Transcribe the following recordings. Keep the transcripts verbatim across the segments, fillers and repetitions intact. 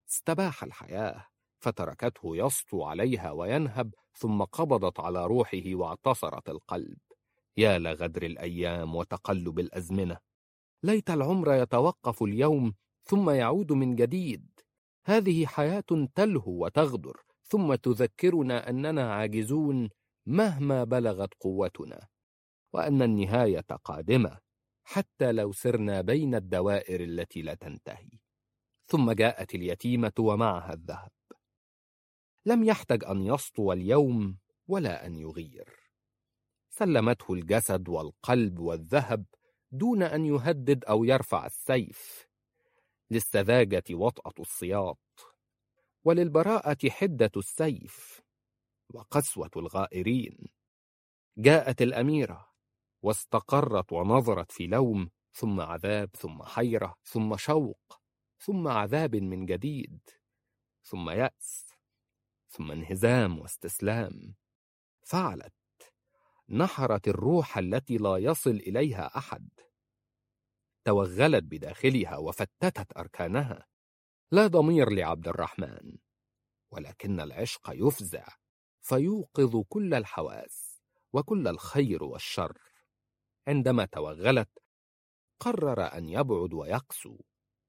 استباح الحياة فتركته يسطو عليها وينهب، ثم قبضت على روحه واعتصرت القلب. يا لغدر الأيام وتقلب الأزمنة، ليت العمر يتوقف اليوم ثم يعود من جديد. هذه حياة تلهو وتغدر ثم تذكرنا أننا عاجزون مهما بلغت قوتنا، وأن النهاية قادمة حتى لو سرنا بين الدوائر التي لا تنتهي. ثم جاءت اليتيمة ومعها الذهب. لم يحتج أن يسطو اليوم ولا أن يغير، سلمته الجسد والقلب والذهب دون أن يهدد أو يرفع السيف. للسذاجة وطأة السياط، وللبراءة حدة السيف، وقسوة الغائرين. جاءت الأميرة واستقرت ونظرت في لوم، ثم عذاب، ثم حيرة، ثم شوق، ثم عذاب من جديد، ثم يأس، ثم انهزام واستسلام. فعلت، نحرت الروح التي لا يصل إليها أحد، توغلت بداخلها وفتتت أركانها. لا ضمير لعبد الرحمن، ولكن العشق يفزع فيوقظ كل الحواس وكل الخير والشر. عندما توغلت قرر أن يبعد ويقسو،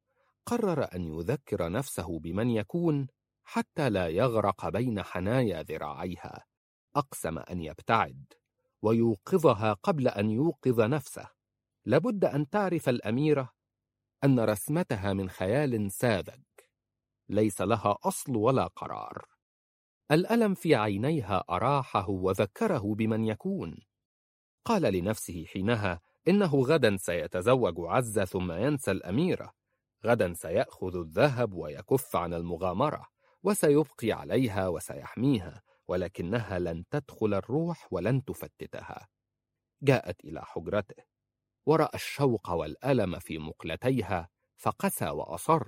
قرر أن يذكر نفسه بمن يكون حتى لا يغرق بين حنايا ذراعيها. أقسم أن يبتعد ويوقظها قبل أن يوقظ نفسه. لابد أن تعرف الأميرة أن رسمتها من خيال ساذج ليس لها أصل ولا قرار. الألم في عينيها أراحه وذكره بمن يكون. قال لنفسه حينها إنه غدا سيتزوج عزة ثم ينسى الأميرة، غدا سيأخذ الذهب ويكف عن المغامرة، وسيبقي عليها وسيحميها، ولكنها لن تدخل الروح ولن تفتتها. جاءت إلى حجرته ورأى الشوق والألم في مقلتيها فقسى وأصر.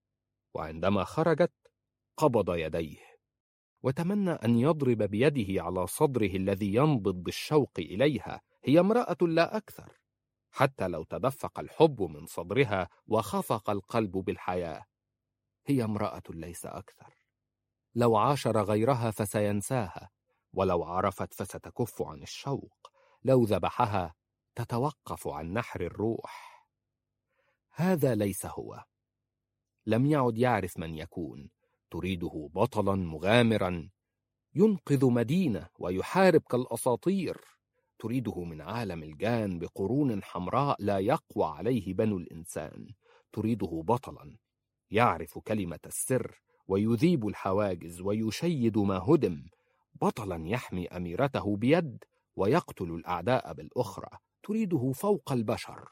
وعندما خرجت قبض يديه وتمنى أن يضرب بيده على صدره الذي ينبض بالشوق إليها. هي امرأة لا أكثر، حتى لو تدفق الحب من صدرها وخفق القلب بالحياة. هي امرأة ليس أكثر. لو عاشر غيرها فسينساها، ولو عرفت فستكف عن الشوق، لو ذبحها تتوقف عن نحر الروح. هذا ليس هو. لم يعد يعرف من يكون. تريده بطلا مغامرا ينقذ مدينة ويحارب كالأساطير. تريده من عالم الجان بقرون حمراء لا يقوى عليه بنو الإنسان. تريده بطلا يعرف كلمة السر ويذيب الحواجز ويشيد ما هدم، بطلا يحمي أميرته بيد ويقتل الأعداء بالأخرى. تريده فوق البشر.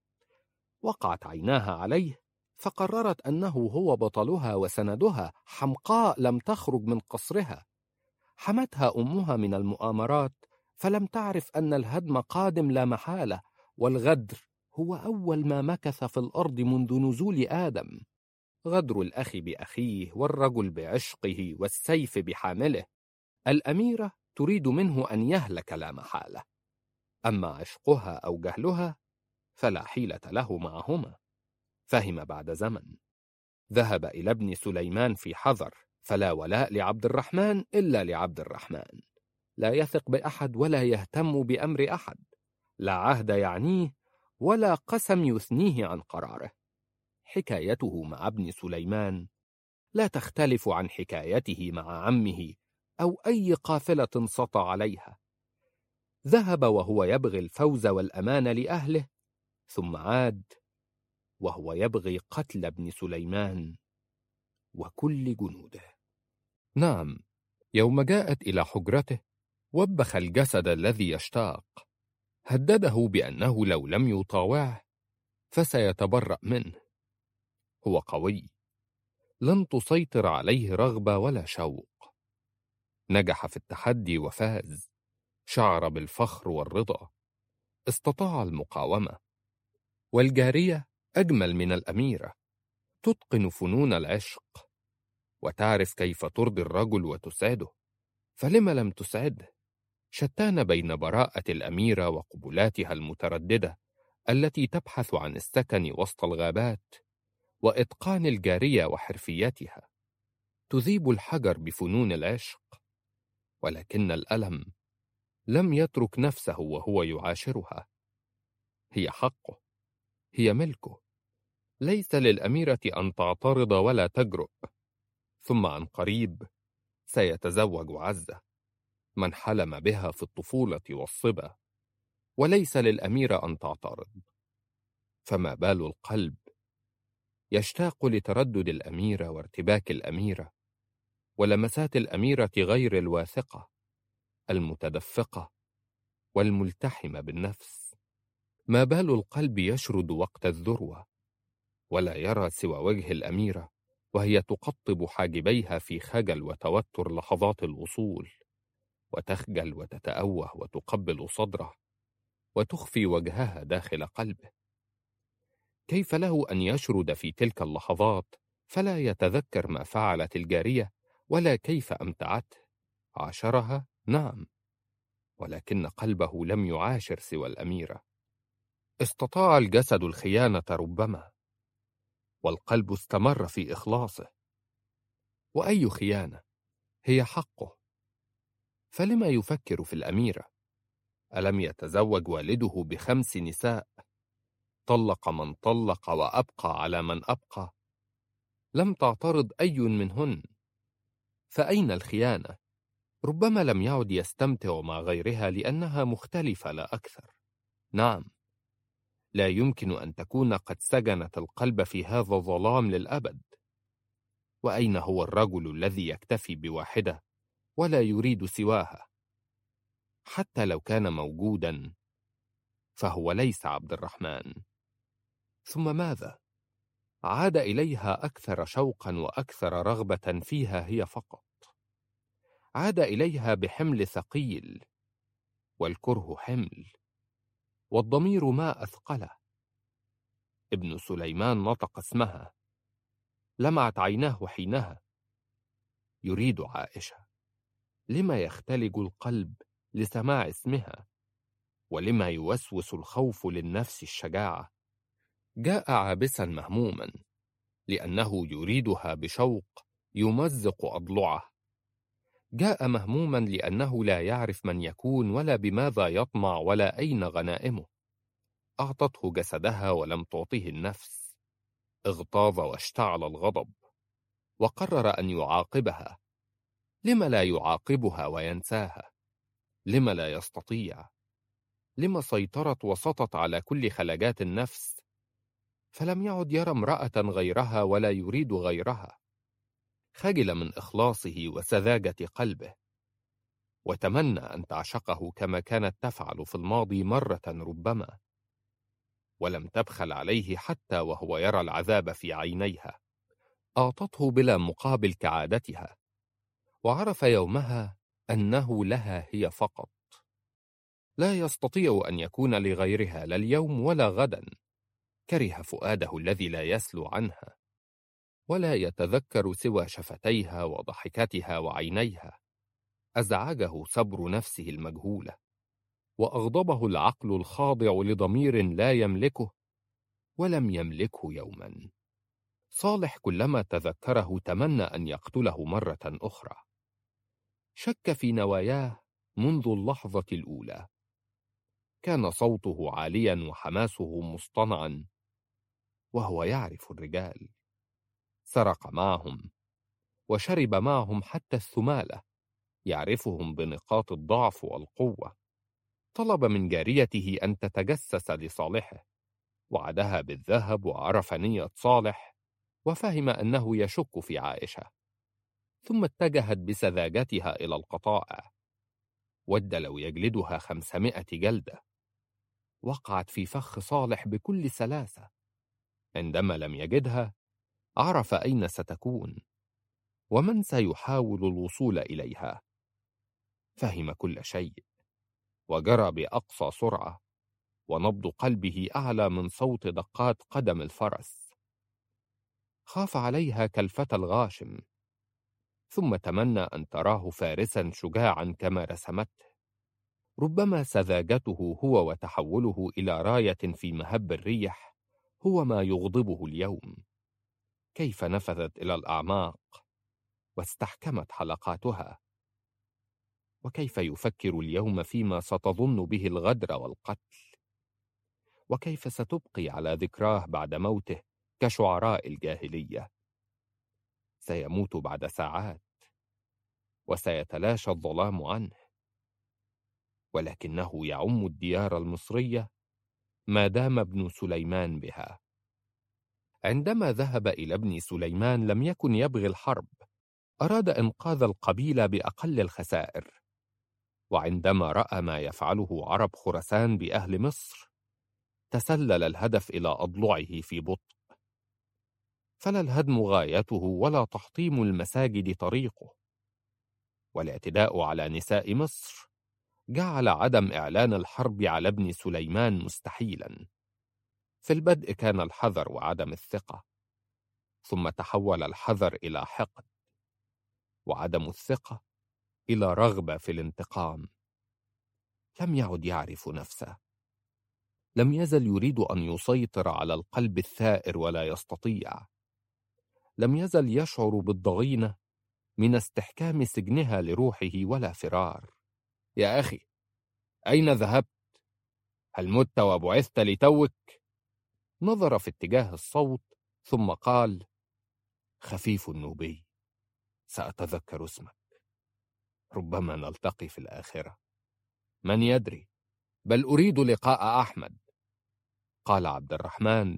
وقعت عيناها عليه فقررت أنه هو بطلها وسندها. حمقاء لم تخرج من قصرها. حمتها أمها من المؤامرات فلم تعرف أن الهدم قادم لا محالة، والغدر هو أول ما مكث في الأرض منذ نزول آدم. غدر الأخ بأخيه، والرجل بعشقه، والسيف بحامله. الأميرة تريد منه أن يهلك لا محالة، أما عشقها أو جهلها فلا حيلة له معهما. فهم بعد زمن. ذهب إلى ابن سليمان في حذر، فلا ولاء لعبد الرحمن إلا لعبد الرحمن. لا يثق بأحد ولا يهتم بأمر أحد، لا عهد يعنيه ولا قسم يثنيه عن قراره. حكايته مع ابن سليمان لا تختلف عن حكايته مع عمه أو أي قافلة سطى عليها. ذهب وهو يبغي الفوز والأمان لأهله، ثم عاد وهو يبغي قتل ابن سليمان وكل جنوده. نعم، يوم جاءت إلى حجرته وبخ الجسد الذي يشتاق، هدده بأنه لو لم يطاوعه فسيتبرأ منه. هو قوي، لن تسيطر عليه رغبة ولا شوق. نجح في التحدي وفاز، شعر بالفخر والرضا، استطاع المقاومة. والجارية أجمل من الأميرة، تتقن فنون العشق وتعرف كيف ترضي الرجل وتسعده، فلما لم تسعده؟ شتان بين براءة الأميرة وقبلاتها المترددة التي تبحث عن السكن وسط الغابات، وإتقان الجارية وحرفيتها، تذيب الحجر بفنون العشق، ولكن الألم لم يترك نفسه وهو يعاشرها. هي حقه، هي ملكه، ليس للأميرة أن تعترض ولا تجرؤ. ثم عن قريب سيتزوج عزة، من حلم بها في الطفولة والصبا، وليس للأميرة أن تعترض. فما بال القلب يشتاق لتردد الأميرة وارتباك الأميرة ولمسات الأميرة غير الواثقة المتدفقة والملتحمة بالنفس. ما بال القلب يشرد وقت الذروة ولا يرى سوى وجه الأميرة وهي تقطب حاجبيها في خجل وتوتر لحظات الوصول، وتخجل وتتأوه وتقبل صدره وتخفي وجهها داخل قلبه. كيف له أن يشرد في تلك اللحظات فلا يتذكر ما فعلت الجارية ولا كيف أمتعته؟ عاشرها نعم، ولكن قلبه لم يعاشر سوى الأميرة. استطاع الجسد الخيانة ربما، والقلب استمر في إخلاصه. وأي خيانة؟ هي حقه. فلما يفكر في الأميرة؟ ألم يتزوج والده بخمس نساء؟ طلق من طلق وأبقى على من أبقى، لم تعترض أي منهن. فأين الخيانة؟ ربما لم يعد يستمتع مع غيرها لأنها مختلفة لا أكثر. نعم، لا يمكن أن تكون قد سجنت القلب في هذا الظلام للأبد. وأين هو الرجل الذي يكتفي بواحدة ولا يريد سواها؟ حتى لو كان موجودا فهو ليس عبد الرحمن. ثم ماذا؟ عاد إليها أكثر شوقا وأكثر رغبة فيها هي فقط. عاد إليها بحمل ثقيل، والكره حمل، والضمير ما أثقله. ابن سليمان نطق اسمها، لمعت عيناه حينها. يريد عائشة. لما يختلج القلب لسماع اسمها؟ ولما يوسوس الخوف للنفس الشجاعة؟ جاء عابسا مهموما لأنه يريدها بشوق يمزق أضلعه. جاء مهموما لأنه لا يعرف من يكون ولا بماذا يطمع ولا أين غنائمه. أعطته جسدها ولم تعطه النفس. اغتاظ واشتعل الغضب وقرر أن يعاقبها. لم لا يعاقبها وينساها؟ لم لا يستطيع؟ لم سيطرت وسطت على كل خلجات النفس، فلم يعد يرى امرأة غيرها ولا يريد غيرها. خجل من إخلاصه وسذاجة قلبه، وتمنى أن تعشقه كما كانت تفعل في الماضي مرة ربما، ولم تبخل عليه حتى وهو يرى العذاب في عينيها. أعطته بلا مقابل كعادتها، وعرف يومها أنه لها هي فقط. لا يستطيع أن يكون لغيرها لا اليوم ولا غدا. كره فؤاده الذي لا يسلو عنها، ولا يتذكر سوى شفتيها وضحكتها وعينيها. أزعجه صبر نفسه المجهولة، وأغضبه العقل الخاضع لضمير لا يملكه ولم يملكه يوما. صالح كلما تذكره تمنى أن يقتله مرة أخرى. شك في نواياه منذ اللحظة الأولى. كان صوته عاليا وحماسه مصطنعا، وهو يعرف الرجال. سرق معهم وشرب معهم حتى الثمالة، يعرفهم بنقاط الضعف والقوة. طلب من جاريته أن تتجسس لصالحه، وعدها بالذهب وعرف نية صالح، وفهم أنه يشك في عائشة. ثم اتجهت بسذاجتها إلى القطائع. ود لو يجلدها خمسمائة جلدة. وقعت في فخ صالح بكل سلاسة. عندما لم يجدها عرف أين ستكون ومن سيحاول الوصول إليها. فهم كل شيء، وجرى بأقصى سرعة، ونبض قلبه أعلى من صوت دقات قدم الفرس. خاف عليها كالفتى الغاشم، ثم تمنى أن تراه فارسا شجاعا كما رسمته. ربما سذاجته هو وتحوله إلى راية في مهب الريح هو ما يغضبه اليوم. كيف نفذت إلى الأعماق واستحكمت حلقاتها، وكيف يفكر اليوم فيما ستظن به الغدر والقتل، وكيف ستبقي على ذكراه بعد موته كشعراء الجاهلية. سيموت بعد ساعات وسيتلاشى الظلام عنه، ولكنه يعم الديار المصرية ما دام ابن سليمان بها. عندما ذهب إلى ابن سليمان لم يكن يبغي الحرب، أراد إنقاذ القبيلة بأقل الخسائر. وعندما رأى ما يفعله عرب خراسان بأهل مصر تسلل الهدف إلى أضلعه في بطء. فلا الهدم غايته ولا تحطيم المساجد طريقه، والاعتداء على نساء مصر جعل عدم إعلان الحرب على ابن سليمان مستحيلا. في البدء كان الحذر وعدم الثقة، ثم تحول الحذر إلى حقد، وعدم الثقة إلى رغبة في الانتقام. لم يعد يعرف نفسه، لم يزل يريد أن يسيطر على القلب الثائر ولا يستطيع. لم يزل يشعر بالضغينة من استحكام سجنها لروحه ولا فرار. يا أخي، أين ذهبت؟ هل مت وبعثت لتوك؟ نظر في اتجاه الصوت ثم قال: خفيف النوبي، سأتذكر اسمك، ربما نلتقي في الآخرة، من يدري، بل أريد لقاء أحمد. قال عبد الرحمن: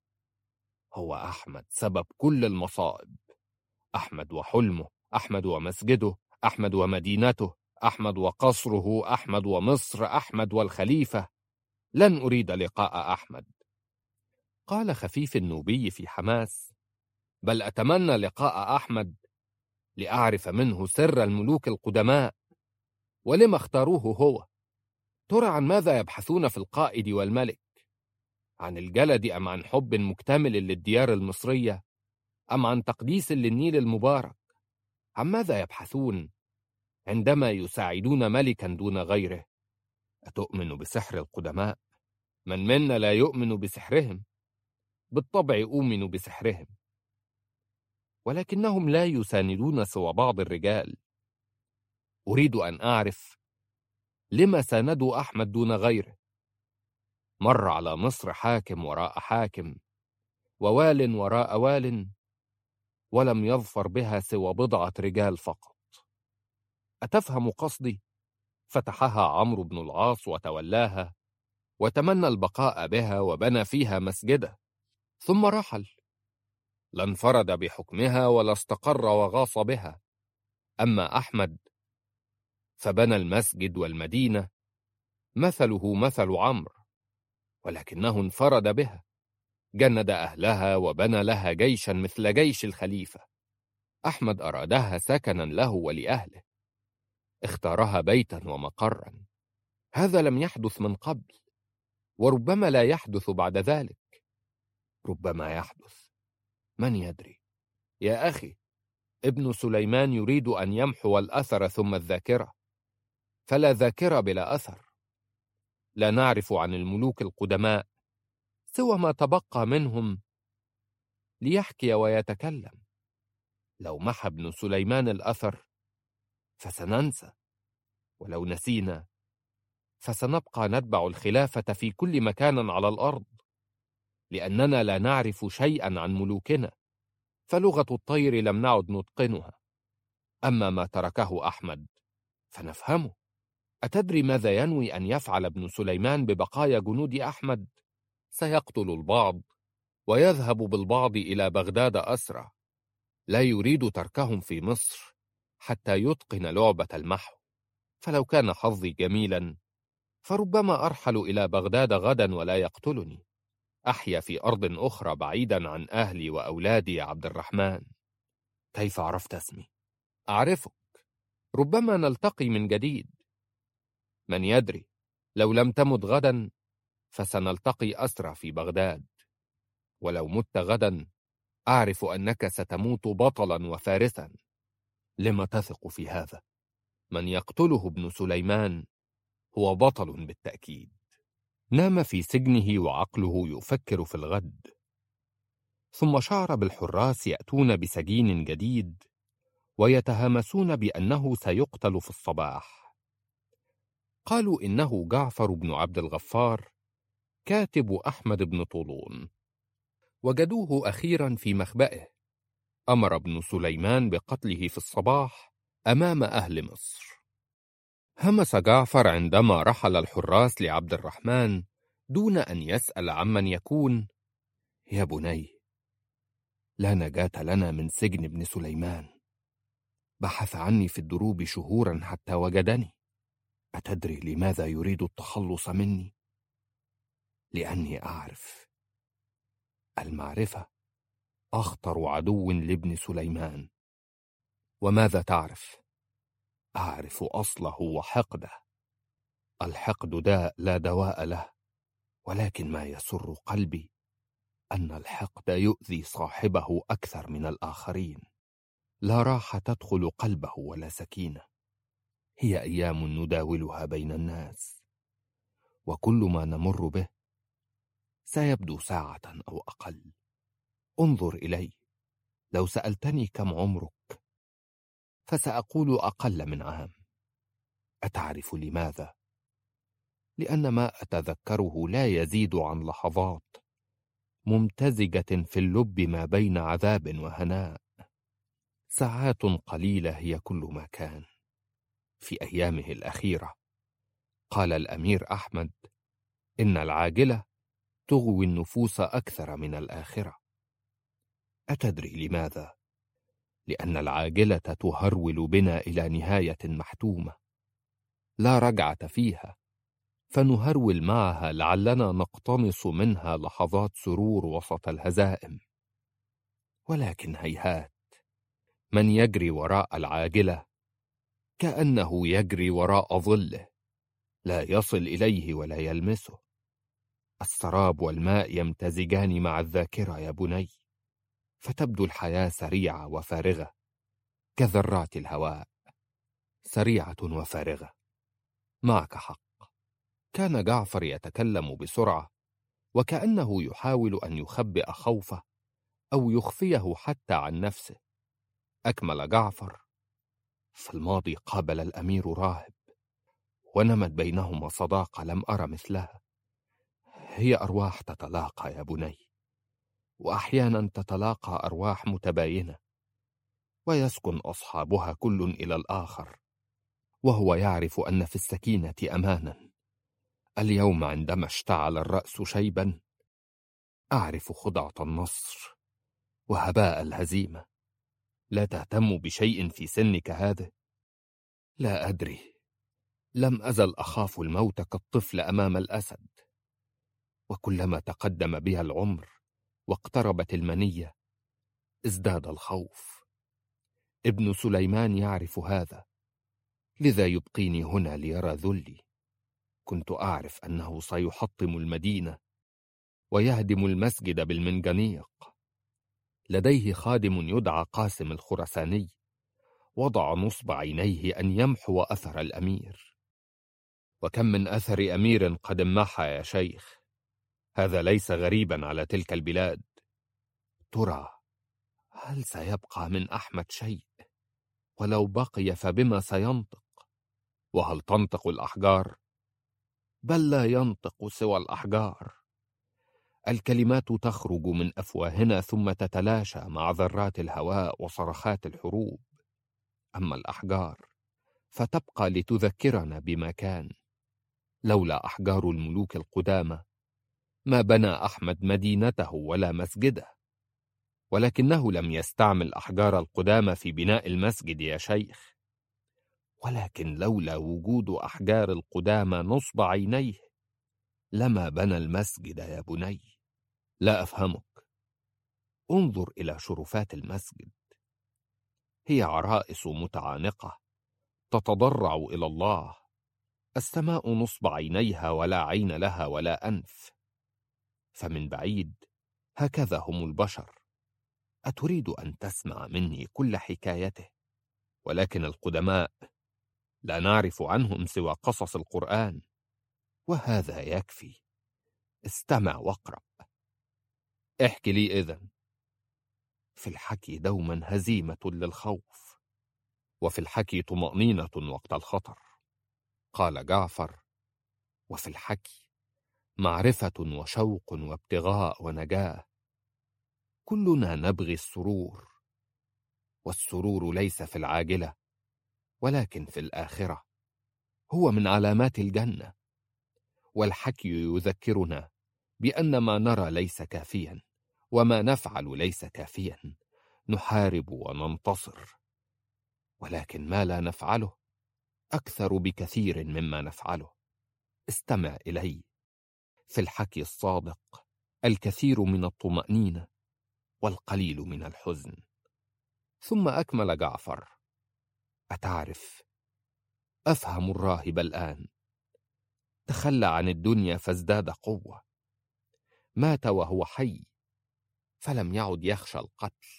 هو أحمد سبب كل المصائب، أحمد وحلمه، أحمد ومسجده، أحمد ومدينته، أحمد وقصره، أحمد ومصر، أحمد والخليفة. لن أريد لقاء أحمد. قال خفيف النوبي في حماس: بل أتمنى لقاء أحمد لأعرف منه سر الملوك القدماء، ولما اختاروه هو؟ ترى عن ماذا يبحثون في القائد والملك؟ عن الجلد أم عن حب مكتمل للديار المصرية، أم عن تقديس للنيل المبارك؟ عن ماذا يبحثون عندما يساعدون ملكا دون غيره؟ أتؤمن بسحر القدماء؟ من منا لا يؤمن بسحرهم؟ بالطبع أؤمن بسحرهم، ولكنهم لا يساندون سوى بعض الرجال. أريد أن أعرف لما ساندوا أحمد دون غيره. مر على مصر حاكم وراء حاكم، ووال وراء وال، ولم يظفر بها سوى بضعة رجال فقط. أتفهم قصدي؟ فتحها عمرو بن العاص وتولاها، وتمنى البقاء بها وبنى فيها مسجده، ثم رحل. لا انفرد بحكمها ولا استقر وغاص بها. أما أحمد فبنى المسجد والمدينة، مثله مثل عمرو، ولكنه انفرد بها، جند أهلها وبنى لها جيشا مثل جيش الخليفة. أحمد أرادها سكنا له ولأهله، اختارها بيتا ومقرا. هذا لم يحدث من قبل، وربما لا يحدث بعد ذلك. ربما يحدث، من يدري؟ يا أخي، ابن سليمان يريد أن يمحو الأثر ثم الذاكرة، فلا ذاكرة بلا أثر. لا نعرف عن الملوك القدماء سوى ما تبقى منهم ليحكي ويتكلم. لو محى ابن سليمان الأثر فسننسى، ولو نسينا فسنبقى نتبع الخلافة في كل مكان على الأرض، لأننا لا نعرف شيئا عن ملوكنا، فلغة الطير لم نعد نتقنها. أما ما تركه أحمد فنفهمه. أتدري ماذا ينوي أن يفعل ابن سليمان ببقايا جنود أحمد؟ سيقتل البعض ويذهب بالبعض إلى بغداد أسرى. لا يريد تركهم في مصر حتى يتقن لعبة المحو. فلو كان حظي جميلا فربما أرحل إلى بغداد غدا ولا يقتلني. أحيا في أرض أخرى بعيدا عن أهلي وأولادي يا عبد الرحمن. كيف عرفت اسمي؟ أعرفك، ربما نلتقي من جديد. من يدري، لو لم تمت غدا فسنلتقي أسرى في بغداد، ولو مت غدا أعرف أنك ستموت بطلا وفارسا. لما تثق في هذا؟ من يقتله ابن سليمان هو بطل بالتأكيد. نام في سجنه وعقله يفكر في الغد. ثم شعر بالحراس يأتون بسجين جديد ويتهامسون بأنه سيقتل في الصباح. قالوا إنه جعفر بن عبد الغفار كاتب أحمد بن طولون. وجدوه أخيرا في مخبئه. أمر ابن سليمان بقتله في الصباح أمام أهل مصر. همس جعفر عندما رحل الحراس لعبد الرحمن دون أن يسأل عمن يكون: يا بني، لا نجاة لنا من سجن ابن سليمان. بحث عني في الدروب شهورا حتى وجدني. أتدري لماذا يريد التخلص مني؟ لأني أعرف. المعرفة أخطر عدو لابن سليمان. وماذا تعرف؟ أعرف أصله وحقده. الحقد داء لا دواء له، ولكن ما يسر قلبي أن الحقد يؤذي صاحبه أكثر من الآخرين. لا راحة تدخل قلبه ولا سكينة. هي أيام نداولها بين الناس، وكل ما نمر به سيبدو ساعة أو أقل. انظر إلي. لو سألتني كم عمرك فسأقول أقل من عام. أتعرف لماذا؟ لأن ما أتذكره لا يزيد عن لحظات ممتزجة في اللب ما بين عذاب وهناء. ساعات قليلة هي كل ما كان. في أيامه الأخيرة قال الأمير أحمد إن العاجلة تغوي النفوس أكثر من الآخرة. أتدري لماذا؟ لأن العاجلة تهرول بنا إلى نهاية محتومة لا رجعة فيها، فنهرول معها لعلنا نقتنص منها لحظات سرور وسط الهزائم. ولكن هيهات، من يجري وراء العاجلة كأنه يجري وراء ظله، لا يصل إليه ولا يلمسه. السراب والماء يمتزجان مع الذاكرة يا بني، فتبدو الحياة سريعة وفارغة كذرات الهواء، سريعة وفارغة. معك حق. كان جعفر يتكلم بسرعة وكأنه يحاول أن يخبئ خوفه أو يخفيه حتى عن نفسه. أكمل جعفر: في الماضي قابل الأمير راهب ونمت بينهما صداقة لم أرى مثلها. هي أرواح تتلاقى يا بني، وأحيانا تتلاقى أرواح متباينة، ويسكن أصحابها كل إلى الآخر، وهو يعرف أن في السكينة أمانا. اليوم عندما اشتعل الرأس شيبا أعرف خدعة النصر وهباء الهزيمة. لا تهتم بشيء في سنك هذا؟ لا أدري. لم أزل أخاف الموت كالطفل أمام الأسد، وكلما تقدم بها العمر واقتربت المنية ازداد الخوف. ابن سليمان يعرف هذا، لذا يبقيني هنا ليرى ذلي. كنت أعرف أنه سيحطم المدينة ويهدم المسجد بالمنجنيق. لديه خادم يدعى قاسم الخرساني، وضع نصب عينيه أن يمحو أثر الأمير. وكم من أثر أمير قد محى يا شيخ. هذا ليس غريبا على تلك البلاد. ترى هل سيبقى من أحمد شيء؟ ولو بقي فبما سينطق؟ وهل تنطق الأحجار؟ بل لا ينطق سوى الأحجار. الكلمات تخرج من أفواهنا ثم تتلاشى مع ذرات الهواء وصرخات الحروب. أما الأحجار فتبقى لتذكرنا بما كان. لولا أحجار الملوك القدامى ما بنى أحمد مدينته ولا مسجده، ولكنه لم يستعمل أحجار القدامى في بناء المسجد يا شيخ. ولكن لولا وجود أحجار القدامى نصب عينيه لما بنى المسجد يا بني. لا أفهمك. انظر إلى شرفات المسجد، هي عرائس متعانقة تتضرع إلى الله. السماء نصب عينيها ولا عين لها ولا أنف. فمن بعيد هكذا هم البشر. أتريد أن تسمع مني كل حكايته؟ ولكن القدماء لا نعرف عنهم سوى قصص القرآن، وهذا يكفي. استمع واقرأ. احكي لي إذن. في الحكي دوما هزيمة للخوف، وفي الحكي طمأنينة وقت الخطر. قال جعفر: وفي الحكي معرفة وشوق وابتغاء ونجاة. كلنا نبغي السرور، والسرور ليس في العاجلة ولكن في الآخرة، هو من علامات الجنة. والحكي يذكرنا بأن ما نرى ليس كافيا، وما نفعل ليس كافيا. نحارب وننتصر، ولكن ما لا نفعله أكثر بكثير مما نفعله. استمع إلي، في الحكي الصادق الكثير من الطمأنينة والقليل من الحزن. ثم أكمل جعفر: أتعرف، أفهم الراهب الآن. تخلى عن الدنيا فازداد قوة، مات وهو حي فلم يعد يخشى القتل.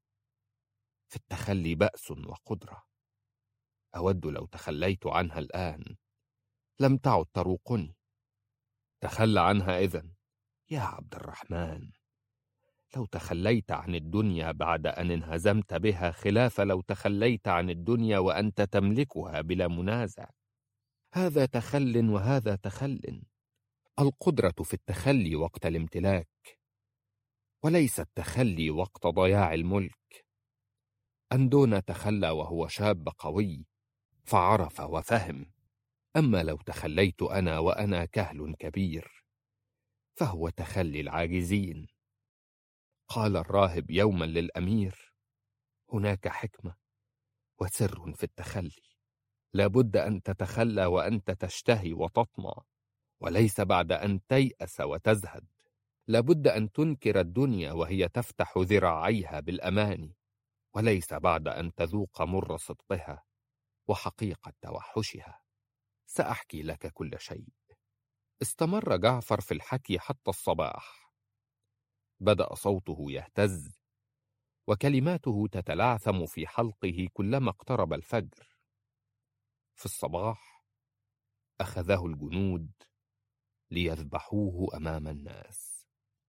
في التخلي بأس وقدرة، أود لو تخليت عنها الآن لم تعد تروقني. تخلى عنها إذن يا عبد الرحمن. لو تخليت عن الدنيا بعد أن انهزمت بها خلاف لو تخليت عن الدنيا وأنت تملكها بلا منازع. هذا تخل وهذا تخل. القدرة في التخلي وقت الامتلاك، وليس التخلي وقت ضياع الملك. أندون تخلى وهو شاب قوي فعرف وفهم، أما لو تخليت أنا وأنا كهل كبير فهو تخلي العاجزين. قال الراهب يوما للأمير: هناك حكمة وسر في التخلي، لابد أن تتخلى وأنت تشتهي وتطمع، وليس بعد أن تيأس وتزهد. لابد أن تنكر الدنيا وهي تفتح ذراعيها بالأمان، وليس بعد أن تذوق مر صدقها وحقيقة توحشها. سأحكي لك كل شيء. استمر جعفر في الحكي حتى الصباح. بدأ صوته يهتز وكلماته تتلعثم في حلقه كلما اقترب الفجر. في الصباح أخذه الجنود ليذبحوه أمام الناس.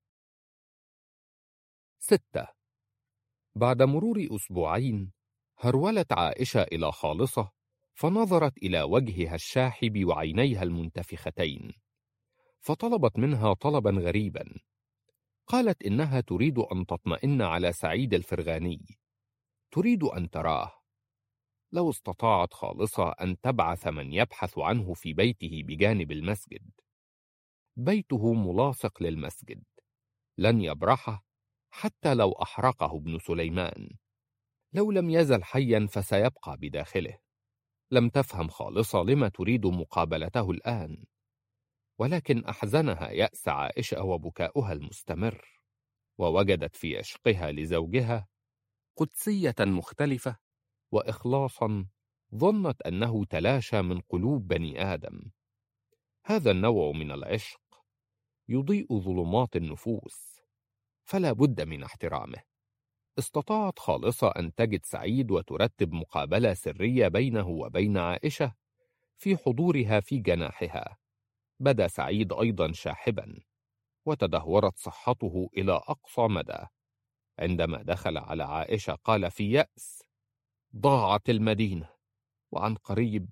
ستة. بعد مرور أسبوعين هرولت عائشة إلى خالصة، فنظرت إلى وجهها الشاحب وعينيها المنتفختين، فطلبت منها طلبا غريبا. قالت إنها تريد أن تطمئن على سعيد الفرغاني، تريد أن تراه. لو استطاعت خالصة أن تبعث من يبحث عنه في بيته بجانب المسجد. بيته ملاصق للمسجد، لن يبرحه حتى لو أحرقه ابن سليمان. لو لم يزل حيا فسيبقى بداخله. لم تفهم خالصة لما تريد مقابلته الآن، ولكن أحزنها يأس عائشة وبكاؤها المستمر، ووجدت في عشقها لزوجها قدسية مختلفة وإخلاصا ظنت أنه تلاشى من قلوب بني آدم. هذا النوع من العشق يضيء ظلمات النفوس، فلا بد من احترامه. استطاعت خالصة أن تجد سعيد وترتب مقابلة سرية بينه وبين عائشة في حضورها في جناحها. بدا سعيد أيضا شاحبا، وتدهورت صحته إلى أقصى مدى. عندما دخل على عائشة قال في يأس: ضاعت المدينة، وعن قريب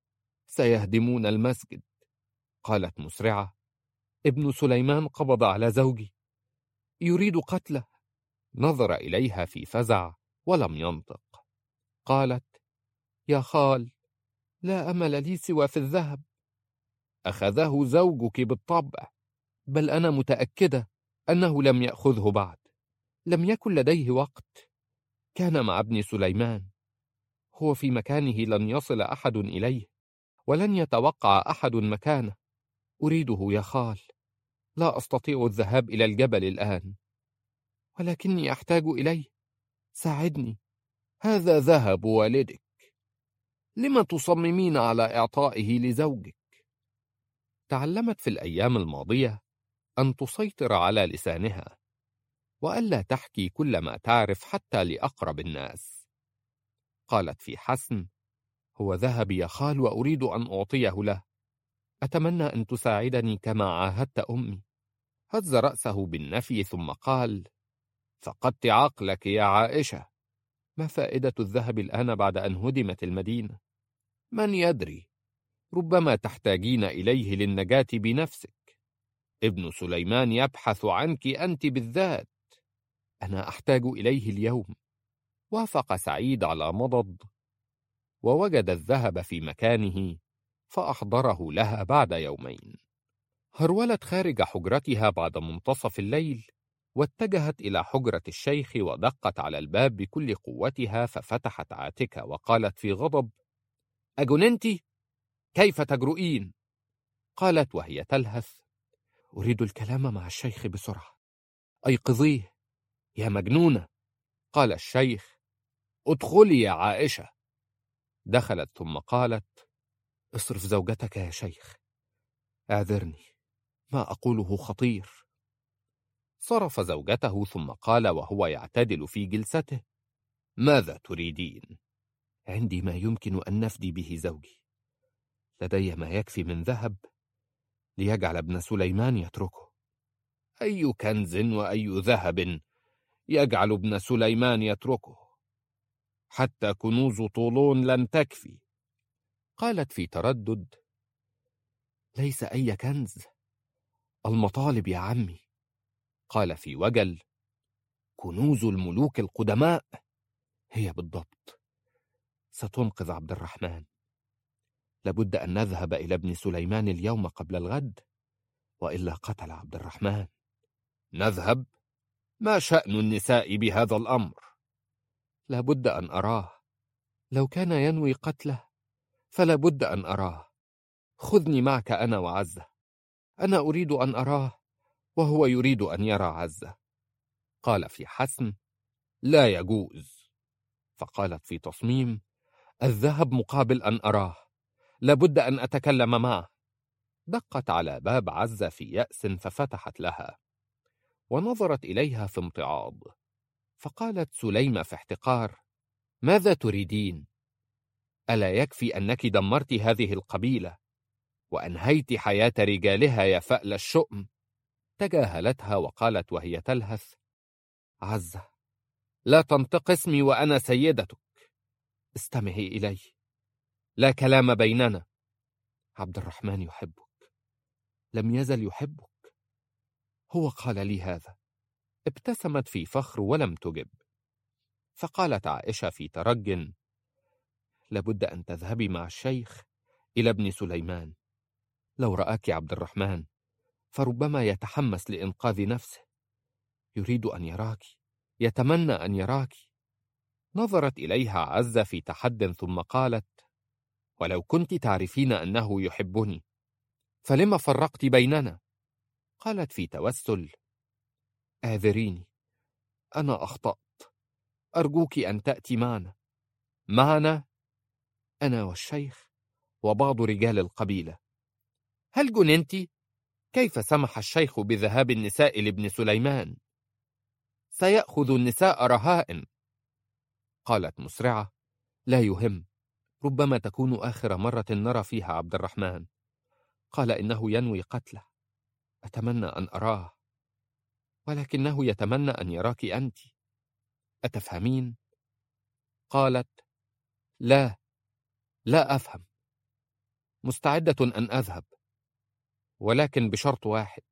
سيهدمون المسجد. قالت مسرعة: ابن سليمان قبض على زوجي، يريد قتله. نظر إليها في فزع ولم ينطق. قالت: يا خال، لا أمل لي سوى في الذهب. أخذه زوجك بالطبع، بل أنا متأكدة أنه لم يأخذه بعد. لم يكن لديه وقت، كان مع ابن سليمان. هو في مكانه لن يصل أحد إليه، ولن يتوقع أحد مكانه. أريده يا خال، لا أستطيع الذهاب إلى الجبل الآن، ولكني أحتاج إليه. ساعدني، هذا ذهب والدك. لما تصممين على إعطائه لزوجك؟ تعلمت في الأيام الماضية أن تسيطر على لسانها، وألا تحكي كل ما تعرف حتى لأقرب الناس. قالت في حسم: هو ذهب يا خال وأريد أن أعطيه له. أتمنى أن تساعدني كما عاهدت أمي. هز رأسه بالنفي ثم قال: فقدت عقلك يا عائشة. ما فائدة الذهب الآن بعد أن هدمت المدينة؟ من يدري، ربما تحتاجين إليه للنجاة بنفسك. ابن سليمان يبحث عنك أنت بالذات. أنا أحتاج إليه اليوم. وافق سعيد على مضض، ووجد الذهب في مكانه فأحضره لها بعد يومين. هرولت خارج حجرتها بعد منتصف الليل، واتجهت إلى حجرة الشيخ ودقت على الباب بكل قوتها، ففتحت عاتكة وقالت في غضب: أجننت؟ كيف تجرؤين؟ قالت وهي تلهث: أريد الكلام مع الشيخ بسرعة، أيقظيه يا مجنونة. قال الشيخ: ادخلي يا عائشة. دخلت ثم قالت: اصرف زوجتك يا شيخ، اعذرني، ما أقوله خطير. صرف زوجته ثم قال وهو يعتدل في جلسته: ماذا تريدين؟ عندي ما يمكن أن نفدي به زوجي. لدي ما يكفي من ذهب ليجعل ابن سليمان يتركه. أي كنز وأي ذهب يجعل ابن سليمان يتركه؟ حتى كنوز طولون لن تكفي. قالت في تردد: ليس أي كنز، المطالب يا عمي. قال في وجل: كنوز الملوك القدماء هي بالضبط، ستنقذ عبد الرحمن. لابد أن نذهب إلى ابن سليمان اليوم قبل الغد، وإلا قتل عبد الرحمن. نذهب؟ ما شأن النساء بهذا الأمر؟ لابد أن أراه. لو كان ينوي قتله فلابد أن أراه. خذني معك أنا وعزة. أنا أريد أن أراه وهو يريد أن يرى عزة. قال في حسم: لا يجوز. فقالت في تصميم: الذهب مقابل أن أراه، لابد أن أتكلم معه. دقت على باب عزة في يأس ففتحت لها، ونظرت إليها في امتعاض. فقالت سليمة في احتقار: ماذا تريدين؟ ألا يكفي أنك دمرت هذه القبيلة وأنهيت حياة رجالها يا فأل الشؤم؟ تجاهلتها وقالت وهي تلهث: عزة، لا تنطق اسمي وأنا سيدتك. استمعي إلي، لا كلام بيننا. عبد الرحمن يحبك، لم يزل يحبك، هو قال لي هذا. ابتسمت في فخر ولم تجب. فقالت عائشة في ترج: لابد أن تذهبي مع الشيخ إلى ابن سليمان. لو رآك عبد الرحمن فربما يتحمس لإنقاذ نفسه، يريد أن يراك، يتمنى أن يراك. نظرت إليها عزة في تحد ثم قالت: ولو كنت تعرفين أنه يحبني فلما فرقت بيننا؟ قالت في توسل: اعذريني، أنا أخطأت، أرجوك أن تأتي معنا. معنا؟ أنا والشيخ وبعض رجال القبيلة. هل جننت؟ كيف سمح الشيخ بذهاب النساء لابن سليمان؟ سيأخذ النساء رهائن. قالت مسرعة: لا يهم، ربما تكون آخر مرة نرى فيها عبد الرحمن. قال إنه ينوي قتله، أتمنى أن أراه، ولكنه يتمنى أن يراك أنت، أتفهمين؟ قالت: لا، لا أفهم. مستعدة أن أذهب، ولكن بشرط واحد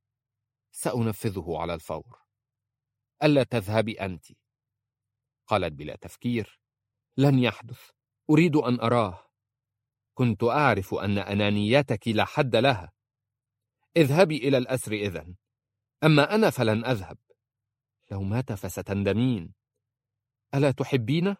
سأنفذه على الفور: ألا تذهبي أنت. قالت بلا تفكير: لن يحدث، أريد أن أراه. كنت أعرف أن أنانيتك لا حد لها. اذهبي إلى الأسر إذن، أما أنا فلن أذهب. لو مات فستندمين. ألا تحبينه؟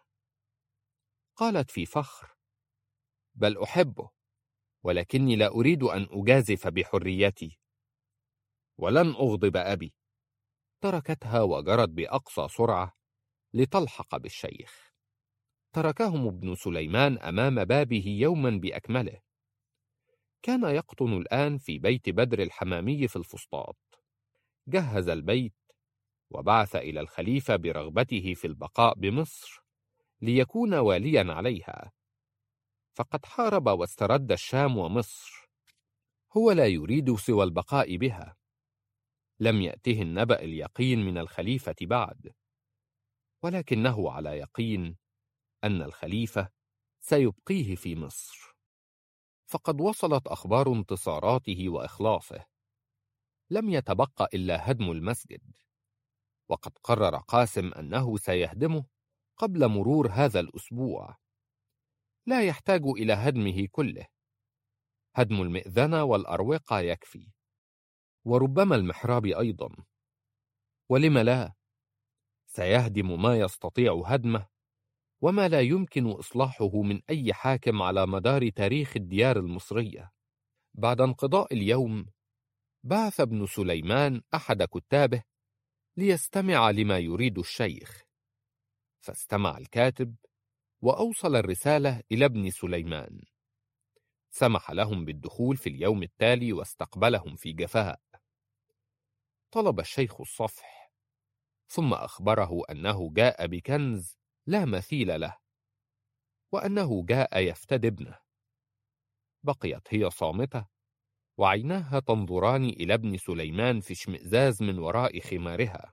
قالت في فخر: بل أحبه، ولكني لا أريد أن أجازف بحريتي، ولن أغضب أبي. تركتها وجرت بأقصى سرعة لتلحق بالشيخ. تركهم ابن سليمان أمام بابه يوما بأكمله. كان يقطن الآن في بيت بدر الحمامي في الفسطاط. جهز البيت وبعث إلى الخليفة برغبته في البقاء بمصر ليكون واليا عليها، فقد حارب واسترد الشام ومصر. هو لا يريد سوى البقاء بها. لم يأته النبأ اليقين من الخليفة بعد، ولكنه على يقين أن الخليفة سيبقيه في مصر، فقد وصلت أخبار انتصاراته وإخلاصه. لم يتبقى إلا هدم المسجد، وقد قرر قاسم أنه سيهدمه قبل مرور هذا الأسبوع. لا يحتاج إلى هدمه كله، هدم المئذنة والأروقة يكفي، وربما المحراب أيضا، ولم لا؟ سيهدم ما يستطيع هدمه وما لا يمكن إصلاحه من أي حاكم على مدار تاريخ الديار المصرية. بعد انقضاء اليوم بعث ابن سليمان أحد كتابه ليستمع لما يريد الشيخ، فاستمع الكاتب وأوصل الرسالة إلى ابن سليمان. سمح لهم بالدخول في اليوم التالي واستقبلهم في جفاء. طلب الشيخ الصفح، ثم أخبره أنه جاء بكنز لا مثيل له، وأنه جاء يفتدي ابنه. بقيت هي صامتة، وعيناها تنظران إلى ابن سليمان في اشمئزاز من وراء خمارها.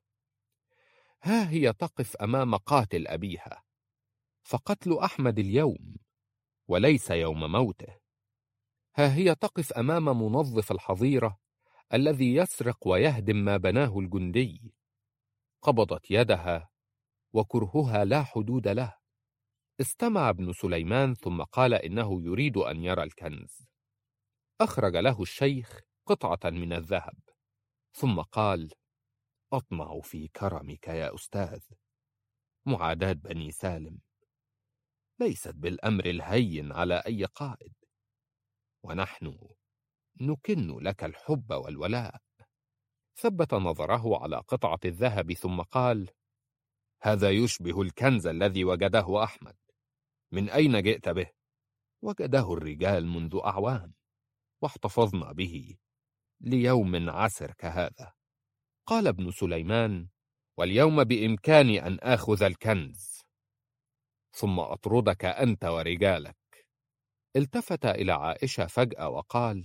ها هي تقف أمام قاتل أبيها، فقتل أحمد اليوم وليس يوم موته. ها هي تقف أمام منظف الحظيرة الذي يسرق ويهدم ما بناه الجندي. قبضت يدها وكرهها لا حدود له. استمع ابن سليمان ثم قال إنه يريد أن يرى الكنز. أخرج له الشيخ قطعة من الذهب، ثم قال: أطمع في كرمك يا أستاذ. معاداة بني سالم ليست بالأمر الهين على أي قائد، ونحن نكن لك الحب والولاء. ثبت نظره على قطعة الذهب ثم قال: هذا يشبه الكنز الذي وجده أحمد. من أين جئت به؟ وجده الرجال منذ أعوام، واحتفظنا به ليوم عسر كهذا. قال ابن سليمان: واليوم بإمكاني أن آخذ الكنز، ثم أطردك أنت ورجالك. التفت إلى عائشة فجأة وقال: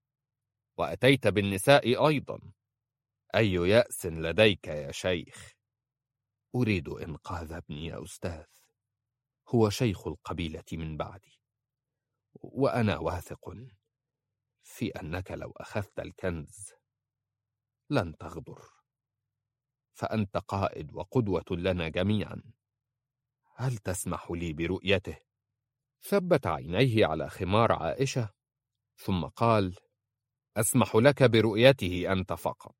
وأتيت بالنساء أيضا، أي يأس لديك يا شيخ؟ أريد إنقاذ ابني يا أستاذ، هو شيخ القبيلة من بعدي، وأنا واثق في أنك لو أخذت الكنز لن تغدر، فأنت قائد وقدوة لنا جميعا. هل تسمح لي برؤيته؟ ثبت عينيه على خمار عائشة ثم قال: أسمح لك برؤيته أنت فقط.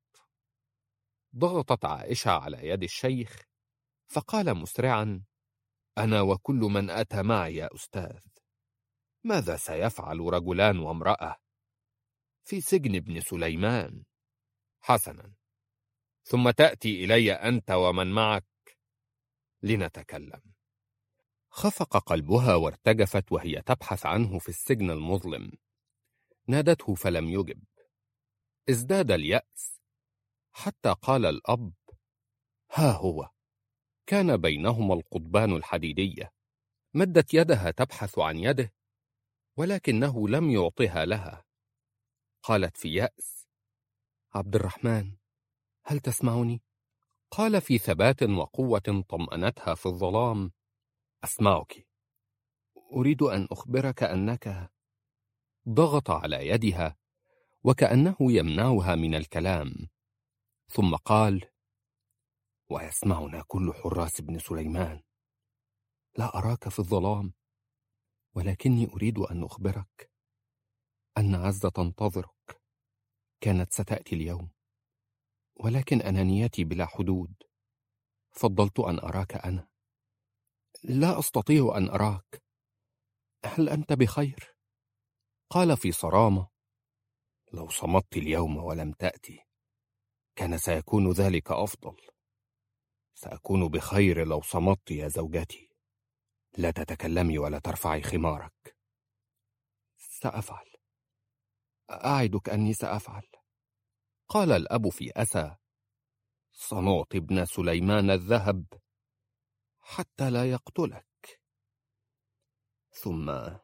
ضغطت عائشة على يد الشيخ فقال مسرعا: أنا وكل من أتى معي يا أستاذ. ماذا سيفعل رجلان وامرأة في سجن ابن سليمان؟ حسنا، ثم تأتي إلي أنت ومن معك لنتكلم. خفق قلبها وارتجفت وهي تبحث عنه في السجن المظلم. نادته فلم يجب. ازداد اليأس حتى قال الأب: ها هو. كان بينهما القضبان الحديدية. مدت يدها تبحث عن يده، ولكنه لم يعطها لها. قالت في يأس: عبد الرحمن، هل تسمعني؟ قال في ثبات وقوة طمأنتها في الظلام: أسمعك. أريد أن أخبرك أنك... ضغط على يدها وكأنه يمنعها من الكلام، ثم قال: ويسمعنا كل حراس ابن سليمان. لا أراك في الظلام، ولكني أريد أن أخبرك أن عزة تنتظرك. كانت ستأتي اليوم، ولكن أنانيتي بلا حدود. فضلت أن أراك أنا. لا أستطيع أن أراك. هل أنت بخير؟ قال في صرامة: لو صمت اليوم ولم تأتي كان سيكون ذلك أفضل. سأكون بخير لو صمت يا زوجتي. لا تتكلمي ولا ترفعي خمارك. سأفعل، أعدك أني سأفعل. قال الأب في أسى: صنعت ابن سليمان الذهب حتى لا يقتلك، ثم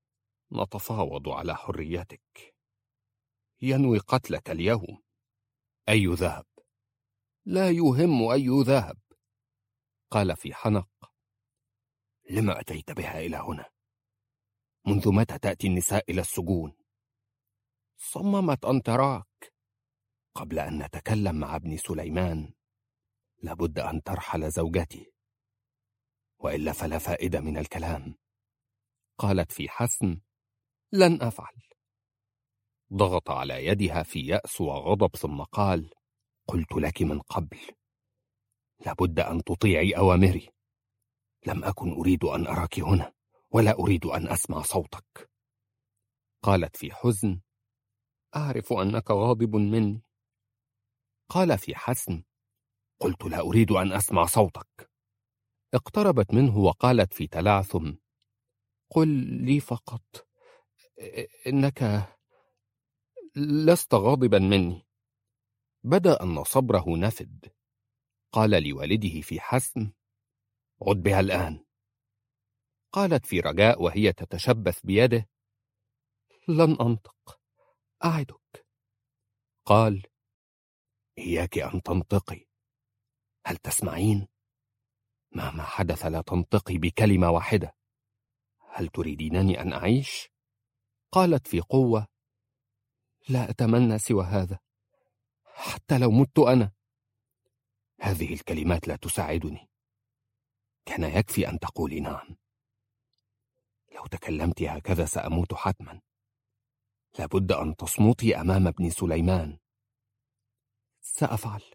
نتفاوض على حريتك. ينوي قتلك اليوم. أي ذهب؟ لا يهم أي ذهب. قال في حنق: لما أتيت بها إلى هنا؟ منذ متى تأتي النساء إلى السجون؟ صممت أن تراك. قبل أن نتكلم مع ابن سليمان لابد أن ترحل زوجتي، وإلا فلا فائدة من الكلام. قالت في حسم: لن أفعل. ضغط على يدها في يأس وغضب ثم قال: قلت لك من قبل لابد أن تطيعي أوامري. لم أكن أريد أن أراك هنا، ولا أريد أن أسمع صوتك. قالت في حزن: أعرف أنك غاضب مني. قال في حسم: قلت لا أريد أن أسمع صوتك. اقتربت منه وقالت في تلعثم: قل لي فقط إنك لست غاضبا مني. بدا أن صبره نفد. قال لوالده في حسم: عد بها الآن. قالت في رجاء وهي تتشبث بيده: لن أنطق، أعدك. قال: إياك أن تنطقي. هل تسمعين؟ مهما حدث لا تنطقي بكلمة واحدة. هل تريدينني أن أعيش؟ قالت في قوة: لا أتمنى سوى هذا، حتى لو مت أنا. هذه الكلمات لا تساعدني. كان يكفي أن تقولي نعم. لو تكلمت هكذا سأموت حتما. لابد أن تصمتي أمام ابن سليمان. سأفعل.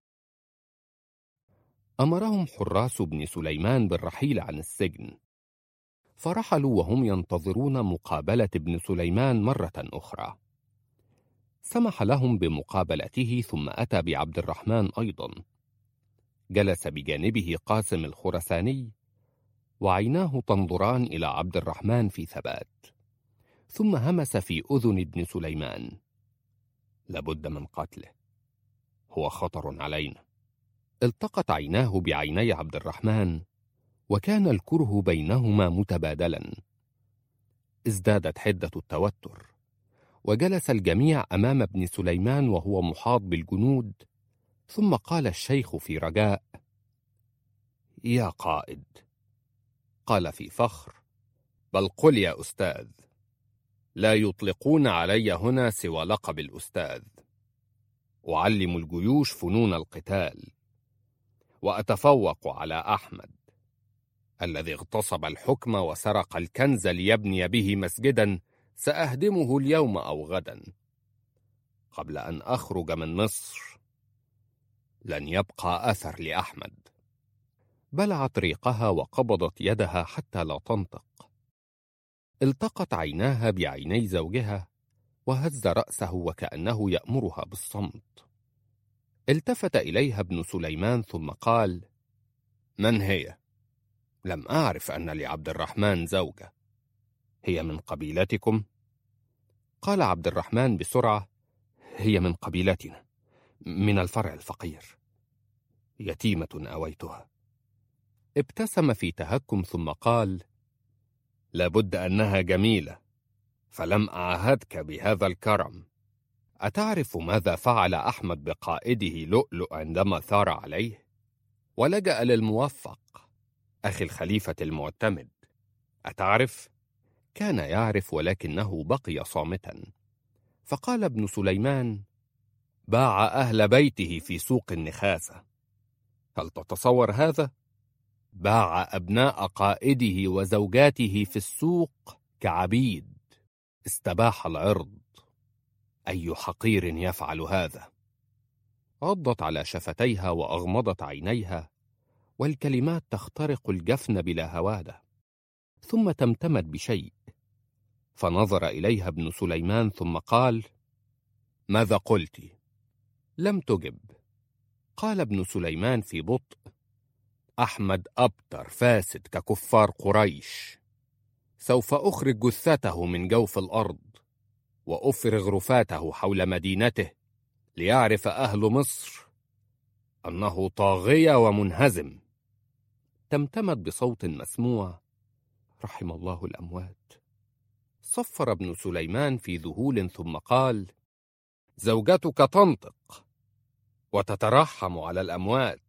أمرهم حراس ابن سليمان بالرحيل عن السجن، فرحلوا وهم ينتظرون مقابلة ابن سليمان مرة أخرى. سمح لهم بمقابلته ثم أتى بعبد الرحمن أيضا. جلس بجانبه قاسم الخرساني، وعيناه تنظران إلى عبد الرحمن في ثبات. ثم همس في أذن ابن سليمان: لابد من قتله، هو خطر علينا. التقت عيناه بعيني عبد الرحمن، وكان الكره بينهما متبادلا. ازدادت حدة التوتر، وجلس الجميع أمام ابن سليمان وهو محاط بالجنود. ثم قال الشيخ في رجاء: يا قائد. قال في فخر: بل قل يا أستاذ. لا يطلقون علي هنا سوى لقب الأستاذ. أعلم الجيوش فنون القتال، وأتفوق على أحمد الذي اغتصب الحكم وسرق الكنز ليبني به مسجدا سأهدمه اليوم أو غدا. قبل أن أخرج من مصر لن يبقى أثر لأحمد. بلعت ريقها وقبضت يدها حتى لا تنطق. التقت عيناها بعيني زوجها، وهز رأسه وكأنه يأمرها بالصمت. التفت إليها ابن سليمان ثم قال: من هي؟ لم أعرف أن لعبد الرحمن زوجة. هي من قبيلتكم؟ قال عبد الرحمن بسرعة: هي من قبيلتنا، من الفرع الفقير، يتيمة أويتها. ابتسم في تهكم ثم قال: لابد أنها جميلة، فلم أعهدك بهذا الكرم. أتعرف ماذا فعل أحمد بقائده لؤلؤ عندما ثار عليه؟ ولجأ للموفق أخي الخليفة المعتمد. أتعرف؟ كان يعرف ولكنه بقي صامتا. فقال ابن سليمان: باع أهل بيته في سوق النخاسة. هل تتصور هذا؟ باع أبناء قائده وزوجاته في السوق كعبيد. استباح العرض. أي حقير يفعل هذا؟ عضت على شفتيها وأغمضت عينيها، والكلمات تخترق الجفن بلا هوادة. ثم تمتمت بشيء، فنظر إليها ابن سليمان ثم قال: ماذا قلت؟ لم تجب. قال ابن سليمان في بطء: أحمد أبتر فاسد ككفار قريش. سوف أخرج جثته من جوف الأرض، وأفرغ رفاته حول مدينته، ليعرف أهل مصر أنه طاغية ومنهزم. تمتمت بصوت مسموع: رحم الله الأموات. صفر ابن سليمان في ذهول ثم قال: زوجتك تنطق، وتترحم على الأموات.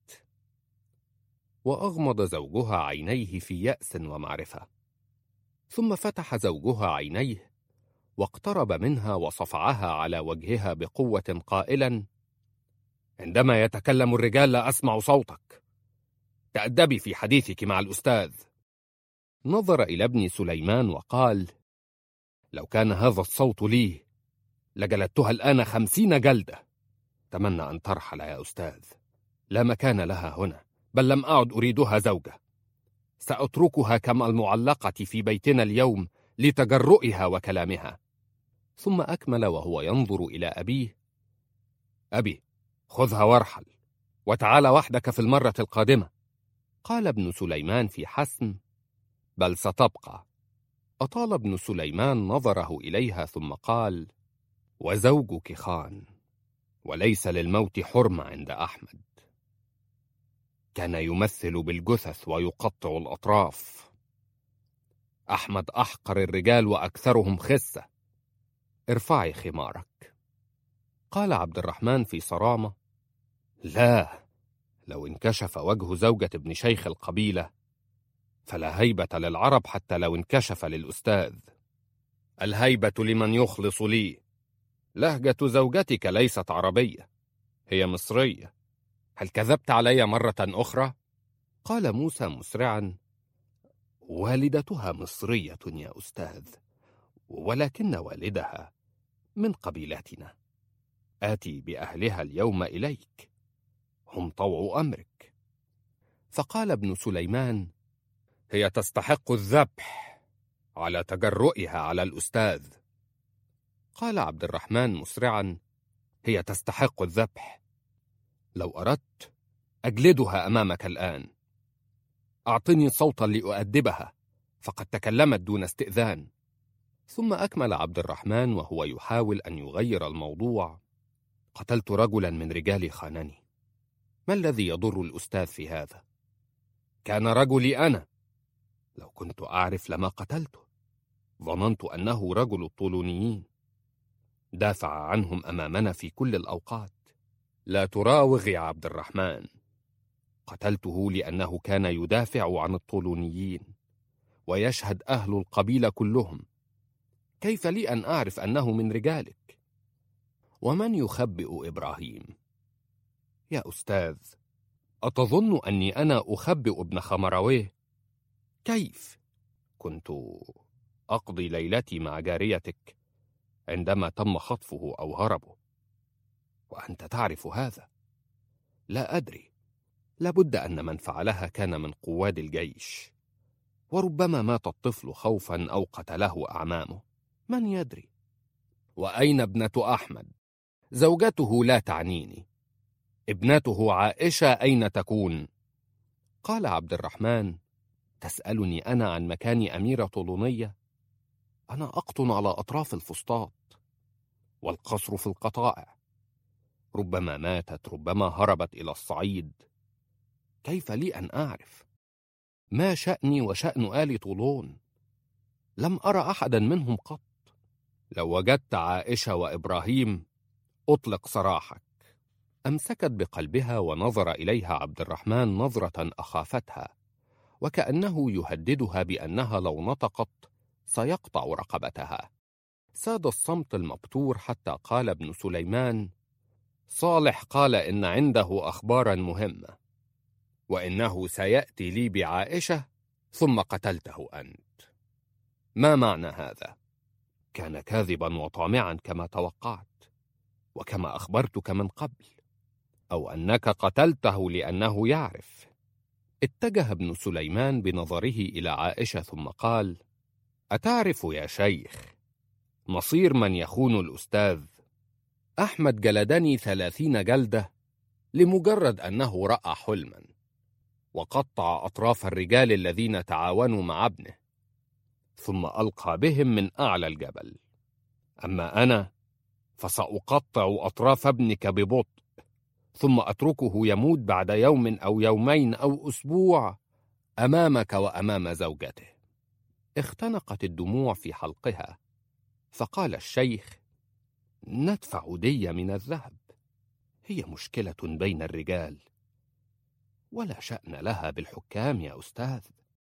وأغمض زوجها عينيه في يأس ومعرفة، ثم فتح زوجها عينيه واقترب منها وصفعها على وجهها بقوة قائلا: عندما يتكلم الرجال لا أسمع صوتك، تأدبي في حديثك مع الأستاذ. نظر إلى ابن سليمان وقال: لو كان هذا الصوت لي لجلدتها الآن خمسين جلدة. تمنى أن ترحل يا أستاذ، لا مكان لها هنا، بل لم أعد أريدها زوجة. سأتركها كما المعلقة في بيتنا اليوم لتجرؤها وكلامها. ثم أكمل وهو ينظر إلى أبيه: أبي، خذها وارحل، وتعال وحدك في المرة القادمة. قال ابن سليمان في حسم: بل ستبقى. أطال ابن سليمان نظره إليها ثم قال: وزوجك خان، وليس للموت حرمة عند أحمد. كان يمثل بالجثث ويقطع الأطراف. أحمد أحقر الرجال وأكثرهم خسة. ارفعي خمارك. قال عبد الرحمن في صرامة: لا، لو انكشف وجه زوجة ابن شيخ القبيلة فلا هيبة للعرب حتى لو انكشف للأستاذ. الهيبة لمن يخلص لي. لهجة زوجتك ليست عربية، هي مصرية. هل كذبت علي مرة أخرى؟ قال موسى مسرعا: والدتها مصرية يا أستاذ، ولكن والدها من قبيلتنا. آتي بأهلها اليوم إليك، هم طوع أمرك. فقال ابن سليمان: هي تستحق الذبح على تجرؤها على الأستاذ. قال عبد الرحمن مسرعا: هي تستحق الذبح. لو أردت أجلدها أمامك الآن. أعطني صوتا لأؤدبها، فقد تكلمت دون استئذان. ثم أكمل عبد الرحمن وهو يحاول أن يغير الموضوع: قتلت رجلا من رجالي خانني. ما الذي يضر الأستاذ في هذا؟ كان رجلي أنا، لو كنت أعرف لما قتلته. ظننت أنه رجل الطولونيين، دافع عنهم أمامنا في كل الأوقات. لا تراوغ يا عبد الرحمن. قتلته لأنه كان يدافع عن الطولونيين، ويشهد أهل القبيلة كلهم. كيف لي أن أعرف أنه من رجالك؟ ومن يخبئ إبراهيم؟ يا أستاذ، أتظن أني أنا أخبئ ابن خمرويه؟ كيف؟ كنت أقضي ليلتي مع جاريتك عندما تم خطفه أو هربه، وأنت تعرف هذا. لا أدري، لابد أن من فعلها كان من قواد الجيش، وربما مات الطفل خوفا أو قتله أعمامه، من يدري؟ وأين ابنة أحمد؟ زوجته لا تعنيني. ابنته عائشة أين تكون؟ قال عبد الرحمن: تسألني أنا عن مكان أميرة طولونية؟ أنا أقطن على أطراف الفسطاط، والقصر في القطائع. ربما ماتت، ربما هربت إلى الصعيد. كيف لي أن أعرف؟ ما شأني وشأن آل طولون؟ لم أرى أحدا منهم قط. لو وجدت عائشة وإبراهيم أطلق سراحك. أمسكت بقلبها ونظر إليها عبد الرحمن نظرة أخافتها، وكأنه يهددها بأنها لو نطقت سيقطع رقبتها. ساد الصمت المبتور حتى قال ابن سليمان: صالح قال إن عنده أخبارا مهمة، وإنه سيأتي لي بعائشة ثم قتلته أنت. ما معنى هذا؟ كان كاذبا وطامعا كما توقعت، وكما أخبرتك من قبل، أو أنك قتلته لأنه يعرف. اتجه ابن سليمان بنظره إلى عائشة ثم قال: أتعرف يا شيخ مصير من يخون الأستاذ؟ أحمد جلدني ثلاثين جلدة لمجرد أنه رأى حلما، وقطع أطراف الرجال الذين تعاونوا مع ابنه، ثم ألقى بهم من أعلى الجبل. أما أنا فسأقطع أطراف ابنك ببطء، ثم أتركه يموت بعد يوم أو يومين أو أسبوع أمامك وأمام زوجته. اختنقت الدموع في حلقها، فقال الشيخ: ندفع دية من الذهب. هي مشكلة بين الرجال، ولا شأن لها بالحكام يا أستاذ.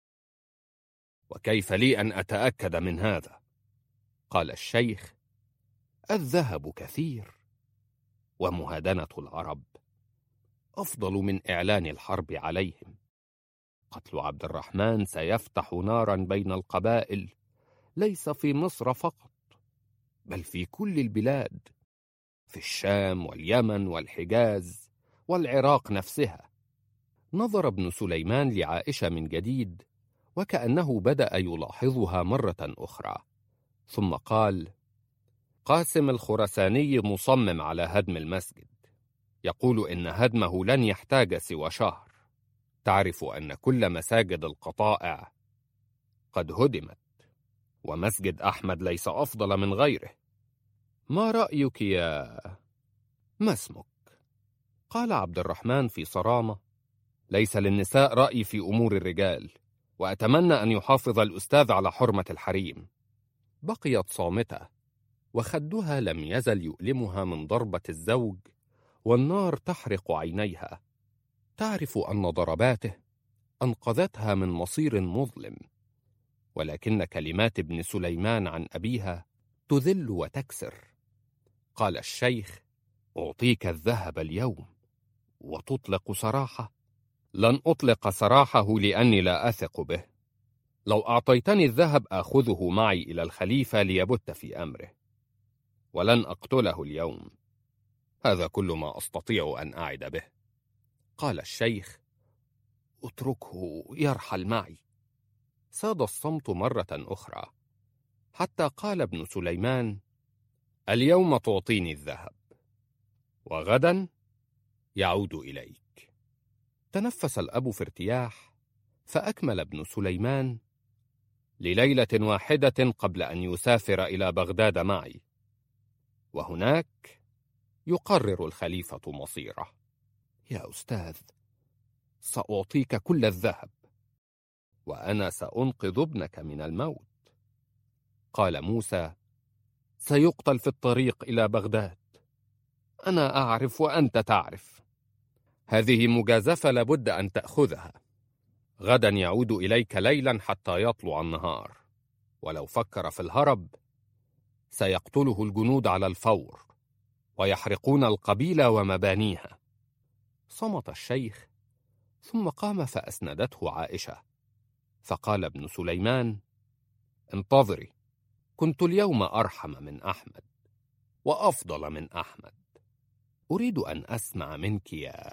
وكيف لي أن أتأكد من هذا؟ قال الشيخ: الذهب كثير، ومهادنة العرب أفضل من إعلان الحرب عليهم. قتل عبد الرحمن سيفتح نارا بين القبائل، ليس في مصر فقط بل في كل البلاد، في الشام واليمن والحجاز والعراق نفسها. نظر ابن سليمان لعائشة من جديد، وكأنه بدأ يلاحظها مرة أخرى، ثم قال: قاسم الخرساني مصمم على هدم المسجد، يقول إن هدمه لن يحتاج سوى شهر. تعرف أن كل مساجد القطائع قد هدمت، ومسجد أحمد ليس أفضل من غيره. ما رأيك يا... ما اسمك؟ قال عبد الرحمن في صرامة: ليس للنساء رأي في أمور الرجال، وأتمنى أن يحافظ الأستاذ على حرمة الحريم. بقيت صامتة، وخدها لم يزل يؤلمها من ضربة الزوج، والنار تحرق عينيها. تعرف أن ضرباته أنقذتها من مصير مظلم، ولكن كلمات ابن سليمان عن أبيها تذل وتكسر. قال الشيخ: أعطيك الذهب اليوم وتطلق سراحه؟ لن أطلق سراحه لأني لا أثق به. لو أعطيتني الذهب آخذه معي إلى الخليفة ليبت في أمره، ولن أقتله اليوم. هذا كل ما أستطيع أن أعد به. قال الشيخ: اتركه يرحل معي. ساد الصمت مرة أخرى، حتى قال ابن سليمان: اليوم تعطيني الذهب، وغدا يعود إليك. تنفس الأب في ارتياح، فأكمل ابن سليمان: لليلة واحدة قبل أن يسافر إلى بغداد معي، وهناك يقرر الخليفة مصيره. يا أستاذ، سأعطيك كل الذهب، وأنا سأنقذ ابنك من الموت. قال موسى: سيقتل في الطريق إلى بغداد. أنا أعرف وأنت تعرف. هذه مجازفة لابد أن تأخذها. غدا يعود إليك ليلا حتى يطلع النهار، ولو فكر في الهرب سيقتله الجنود على الفور، ويحرقون القبيلة ومبانيها. صمت الشيخ، ثم قام فأسندته عائشة، فقال ابن سليمان: انتظري، كنت اليوم أرحم من أحمد وأفضل من أحمد. أريد أن أسمع منك يا...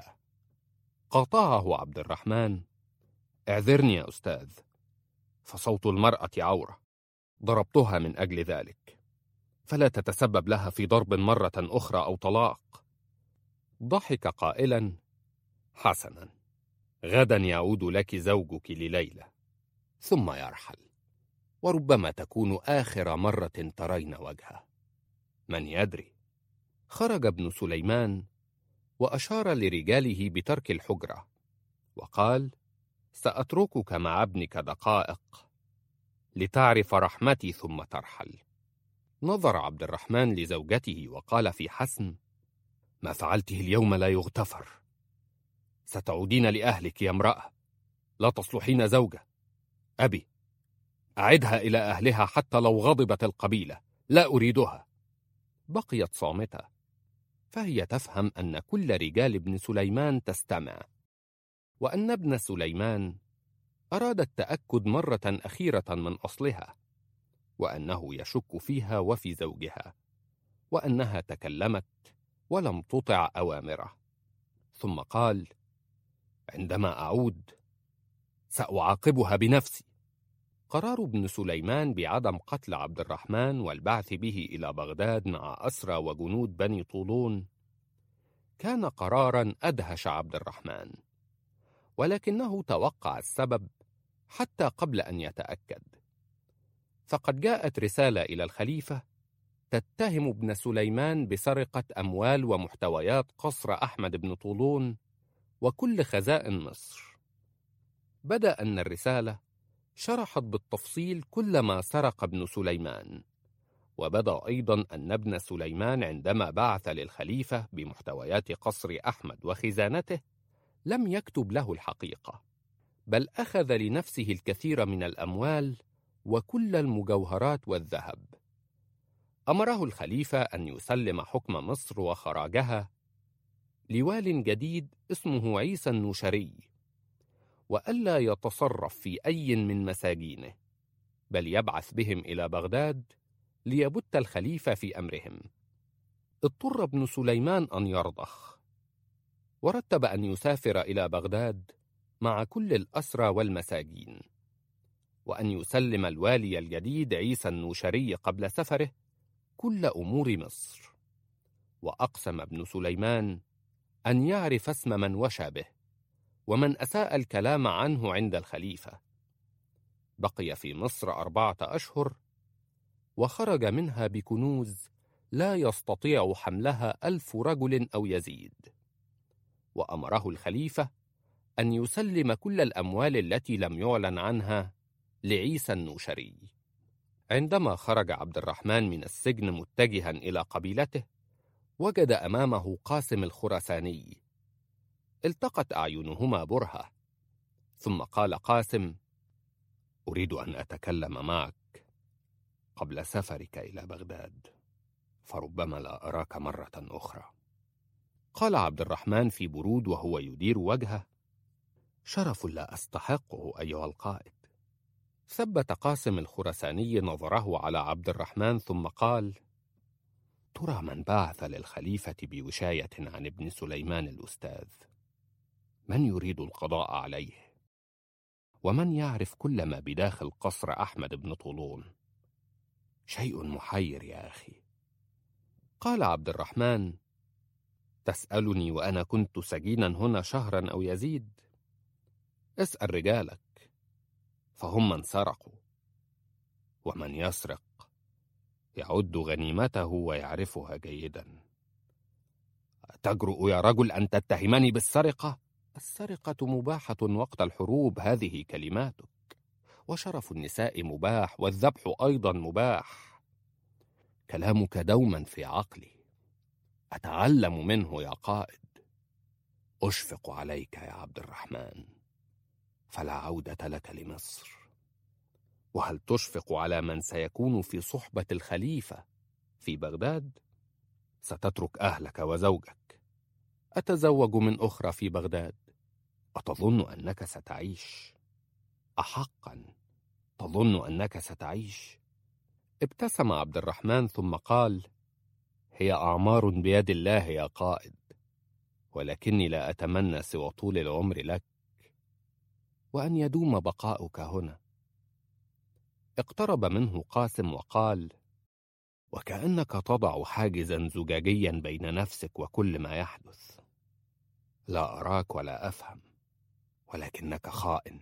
قاطعه عبد الرحمن: اعذرني يا أستاذ، فصوت المرأة عورة، ضربتها من أجل ذلك، فلا تتسبب لها في ضرب مرة أخرى أو طلاق. ضحك قائلا: حسنا، غدا يعود لك زوجك لليلة ثم يرحل، وربما تكون آخر مرة ترين وجهه، من يدري. خرج ابن سليمان وأشار لرجاله بترك الحجرة، وقال: سأتركك مع ابنك دقائق لتعرف رحمتي ثم ترحل. نظر عبد الرحمن لزوجته وقال في حسم: ما فعلته اليوم لا يغتفر. ستعودين لأهلك يا امرأة، لا تصلحين زوجة. أبي، أعدها إلى أهلها حتى لو غضبت القبيلة، لا أريدها. بقيت صامتة، فهي تفهم أن كل رجال ابن سليمان تستمع، وأن ابن سليمان أراد التأكد مرة أخيرة من أصلها، وأنه يشك فيها وفي زوجها، وأنها تكلمت ولم تطع أوامره. ثم قال: عندما أعود سأعاقبها بنفسي. قرار ابن سليمان بعدم قتل عبد الرحمن والبعث به إلى بغداد مع أسرى وجنود بني طولون كان قرارا أدهش عبد الرحمن، ولكنه توقع السبب حتى قبل أن يتأكد. فقد جاءت رسالة إلى الخليفة تتهم ابن سليمان بسرقة أموال ومحتويات قصر أحمد بن طولون وكل خزائن مصر. بدأ أن الرسالة شرحت بالتفصيل كل ما سرق ابن سليمان، وبدا أيضا أن ابن سليمان عندما بعث للخليفة بمحتويات قصر أحمد وخزانته لم يكتب له الحقيقة، بل أخذ لنفسه الكثير من الأموال وكل المجوهرات والذهب. أمره الخليفة أن يسلم حكم مصر وخراجها لوال جديد اسمه عيسى النوشري، وألا يتصرف في أي من مساجينه، بل يبعث بهم إلى بغداد ليبت الخليفة في أمرهم. اضطر ابن سليمان أن يرضخ، ورتب أن يسافر إلى بغداد مع كل الأسرى والمساجين، وأن يسلم الوالي الجديد عيسى النوشري قبل سفره كل أمور مصر. وأقسم ابن سليمان أن يعرف اسم من وشى به ومن أساء الكلام عنه عند الخليفة. بقي في مصر أربعة أشهر، وخرج منها بكنوز لا يستطيع حملها ألف رجل أو يزيد. وأمره الخليفة أن يسلم كل الأموال التي لم يعلن عنها لعيسى النوشري. عندما خرج عبد الرحمن من السجن متجها إلى قبيلته، وجد أمامه قاسم الخراساني. التقت أعينهما برهة، ثم قال قاسم: أريد أن أتكلم معك قبل سفرك إلى بغداد، فربما لا أراك مرة أخرى. قال عبد الرحمن في برود وهو يدير وجهه: شرف لا أستحقه أيها القائد. ثبت قاسم الخراساني نظره على عبد الرحمن ثم قال: ترى من بعث للخليفة بوشاية عن ابن سليمان الأستاذ؟ من يريد القضاء عليه؟ ومن يعرف كل ما بداخل قصر أحمد بن طولون؟ شيء محير يا أخي. قال عبد الرحمن: تسألني وأنا كنت سجينا هنا شهرا أو يزيد؟ اسأل رجالك، فهم من سرقوا، ومن يسرق يعد غنيمته ويعرفها جيدا. تجرؤ يا رجل أن تتهمني بالسرقة؟ السرقة مباحة وقت الحروب، هذه كلماتك. وشرف النساء مباح، والذبح أيضا مباح. كلامك دوما في عقلي، أتعلم منه يا قائد. أشفق عليك يا عبد الرحمن، فلا عودة لك لمصر. وهل تشفق على من سيكون في صحبة الخليفة في بغداد؟ ستترك أهلك وزوجك. أتزوج من أخرى في بغداد؟ أتظن أنك ستعيش؟ أحقا تظن أنك ستعيش؟ ابتسم عبد الرحمن ثم قال: هي أعمار بيد الله يا قائد، ولكني لا أتمنى سوى طول العمر لك، وأن يدوم بقاؤك هنا. اقترب منه قاسم وقال: وكأنك تضع حاجزا زجاجيا بين نفسك وكل ما يحدث. لا أراك ولا أفهم، ولكنك خائن.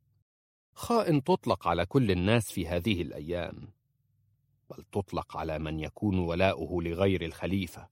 خائن تطلق على كل الناس في هذه الأيام، بل تطلق على من يكون ولاؤه لغير الخليفة،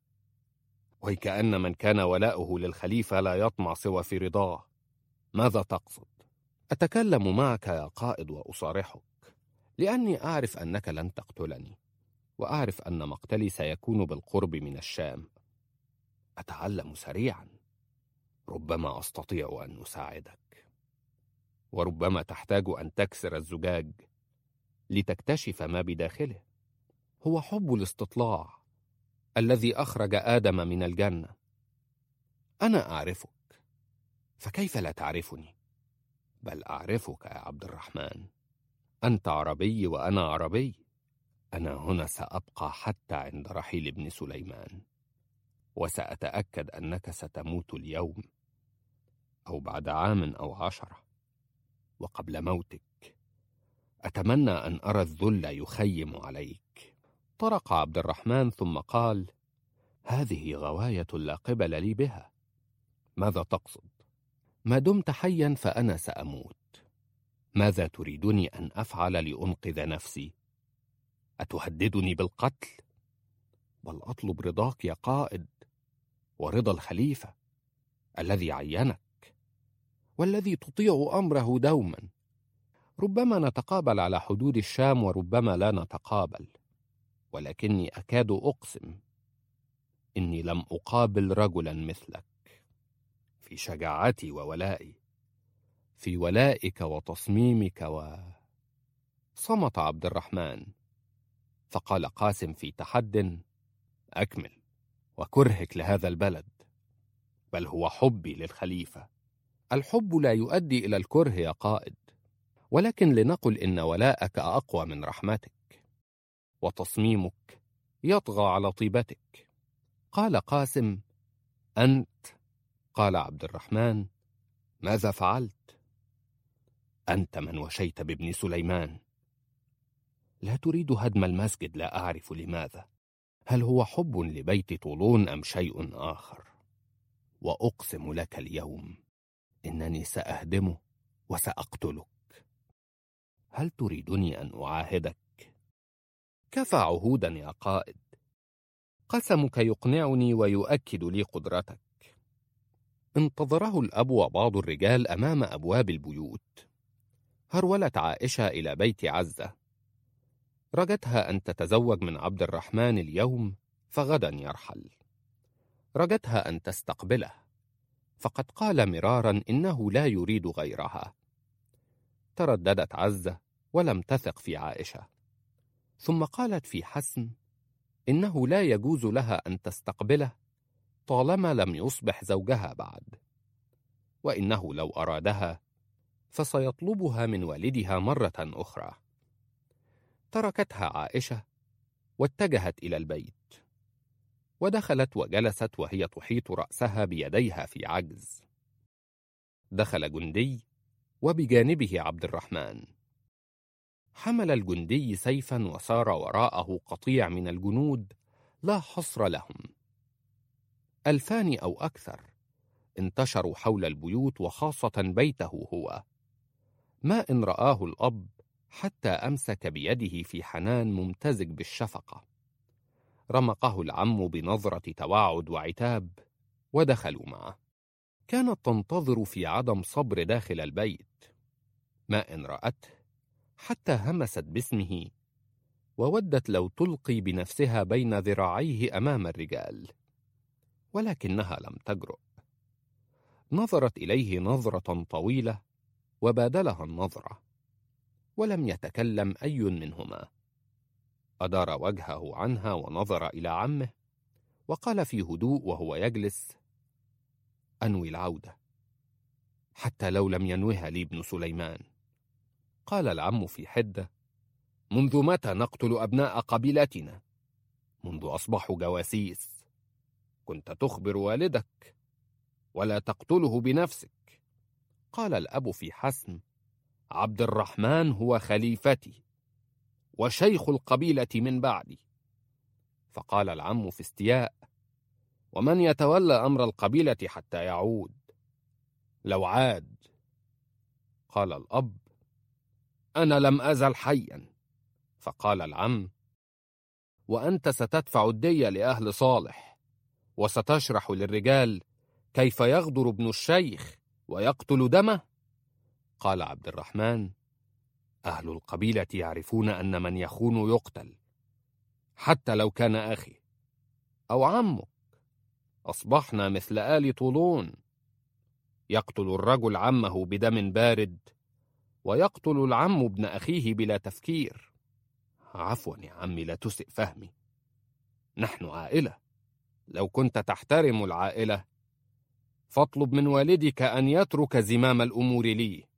وكأن من كان ولاؤه للخليفة لا يطمع سوى في رضاه. ماذا تقصد؟ أتكلم معك يا قائد وأصارحك، لأني أعرف أنك لن تقتلني، وأعرف أن مقتلي سيكون بالقرب من الشام. أتعلم سريعا، ربما أستطيع أن أساعدك، وربما تحتاج أن تكسر الزجاج لتكتشف ما بداخله. هو حب الاستطلاع الذي أخرج آدم من الجنة. أنا أعرفك، فكيف لا تعرفني؟ بل أعرفك يا عبد الرحمن. أنت عربي وأنا عربي. أنا هنا سأبقى حتى عند رحيل ابن سليمان، وسأتأكد أنك ستموت اليوم أو بعد عام أو عشرة. وقبل موتك أتمنى أن أرى الذل يخيم عليك. طرق عبد الرحمن ثم قال: هذه غواية لا قبل لي بها. ماذا تقصد؟ ما دمت حيا فأنا سأموت. ماذا تريدني أن أفعل لأنقذ نفسي؟ أتهددني بالقتل؟ بل أطلب رضاك يا قائد، ورضا الخليفة الذي عينك والذي تطيع أمره دوما. ربما نتقابل على حدود الشام وربما لا نتقابل. ولكني أكاد أقسم إني لم أقابل رجلا مثلك في شجاعتي وولائي، في ولائك وتصميمك. و صمت عبد الرحمن، فقال قاسم في تحد: أكمل. وكرهك لهذا البلد، بل هو حبي للخليفة. الحب لا يؤدي إلى الكره يا قائد، ولكن لنقل إن ولاءك أقوى من رحمتك، وتصميمك يطغى على طيبتك. قال قاسم: أنت. قال عبد الرحمن: ماذا فعلت؟ أنت من وشيت بابن سليمان. لا تريد هدم المسجد، لا أعرف لماذا. هل هو حب لبيت طولون أم شيء آخر؟ وأقسم لك اليوم إنني سأهدمه وسأقتلك. هل تريدني أن أعاهدك؟ كفى عهودا يا قائد. قسمك يقنعني ويؤكد لي قدرتك. انتظره الأب وبعض الرجال أمام أبواب البيوت. هرولت عائشة إلى بيت عزة، رجتها أن تتزوج من عبد الرحمن اليوم فغدا يرحل. رجتها أن تستقبله، فقد قال مرارا إنه لا يريد غيرها. ترددت عزة ولم تثق في عائشة، ثم قالت في حسم إنه لا يجوز لها أن تستقبله طالما لم يصبح زوجها بعد، وإنه لو أرادها فسيطلبها من والدها مرة أخرى. تركتها عائشة واتجهت إلى البيت، ودخلت وجلست وهي تحيط رأسها بيديها في عجز. دخل جندي وبجانبه عبد الرحمن. حمل الجندي سيفا وسار وراءه قطيع من الجنود لا حصر لهم، ألفان أو أكثر، انتشروا حول البيوت وخاصة بيته هو. ما إن رآه الأب حتى أمسك بيده في حنان ممتزج بالشفقة. رمقه العم بنظرة توعد وعتاب ودخلوا معه. كانت تنتظر في عدم صبر داخل البيت. ما إن رأته حتى همست باسمه وودت لو تلقي بنفسها بين ذراعيه أمام الرجال، ولكنها لم تجرؤ. نظرت إليه نظرة طويلة وبادلها النظرة، ولم يتكلم أي منهما. أدار وجهه عنها ونظر إلى عمه وقال في هدوء وهو يجلس: أنوي العودة، حتى لو لم ينوها لي ابن سليمان. قال العم في حدة: منذ متى نقتل أبناء قبيلتنا؟ منذ أصبحوا جواسيس. كنت تخبر والدك ولا تقتله بنفسك. قال الأب في حسم: عبد الرحمن هو خليفتي وشيخ القبيلة من بعدي. فقال العم في استياء: ومن يتولى أمر القبيلة حتى يعود؟ لو عاد. قال الأب: أنا لم أزل حيا. فقال العم: وأنت ستدفع الدية لأهل صالح، وستشرح للرجال كيف يغدر ابن الشيخ ويقتل دمه. قال عبد الرحمن: أهل القبيلة يعرفون أن من يخون يقتل، حتى لو كان أخي أو عمك. أصبحنا مثل آل طولون، يقتل الرجل عمه بدم بارد، ويقتل العم ابن أخيه بلا تفكير. عفوا يا عمي، لا تسئ فهمي، نحن عائلة. لو كنت تحترم العائلة فاطلب من والدك أن يترك زمام الأمور لي.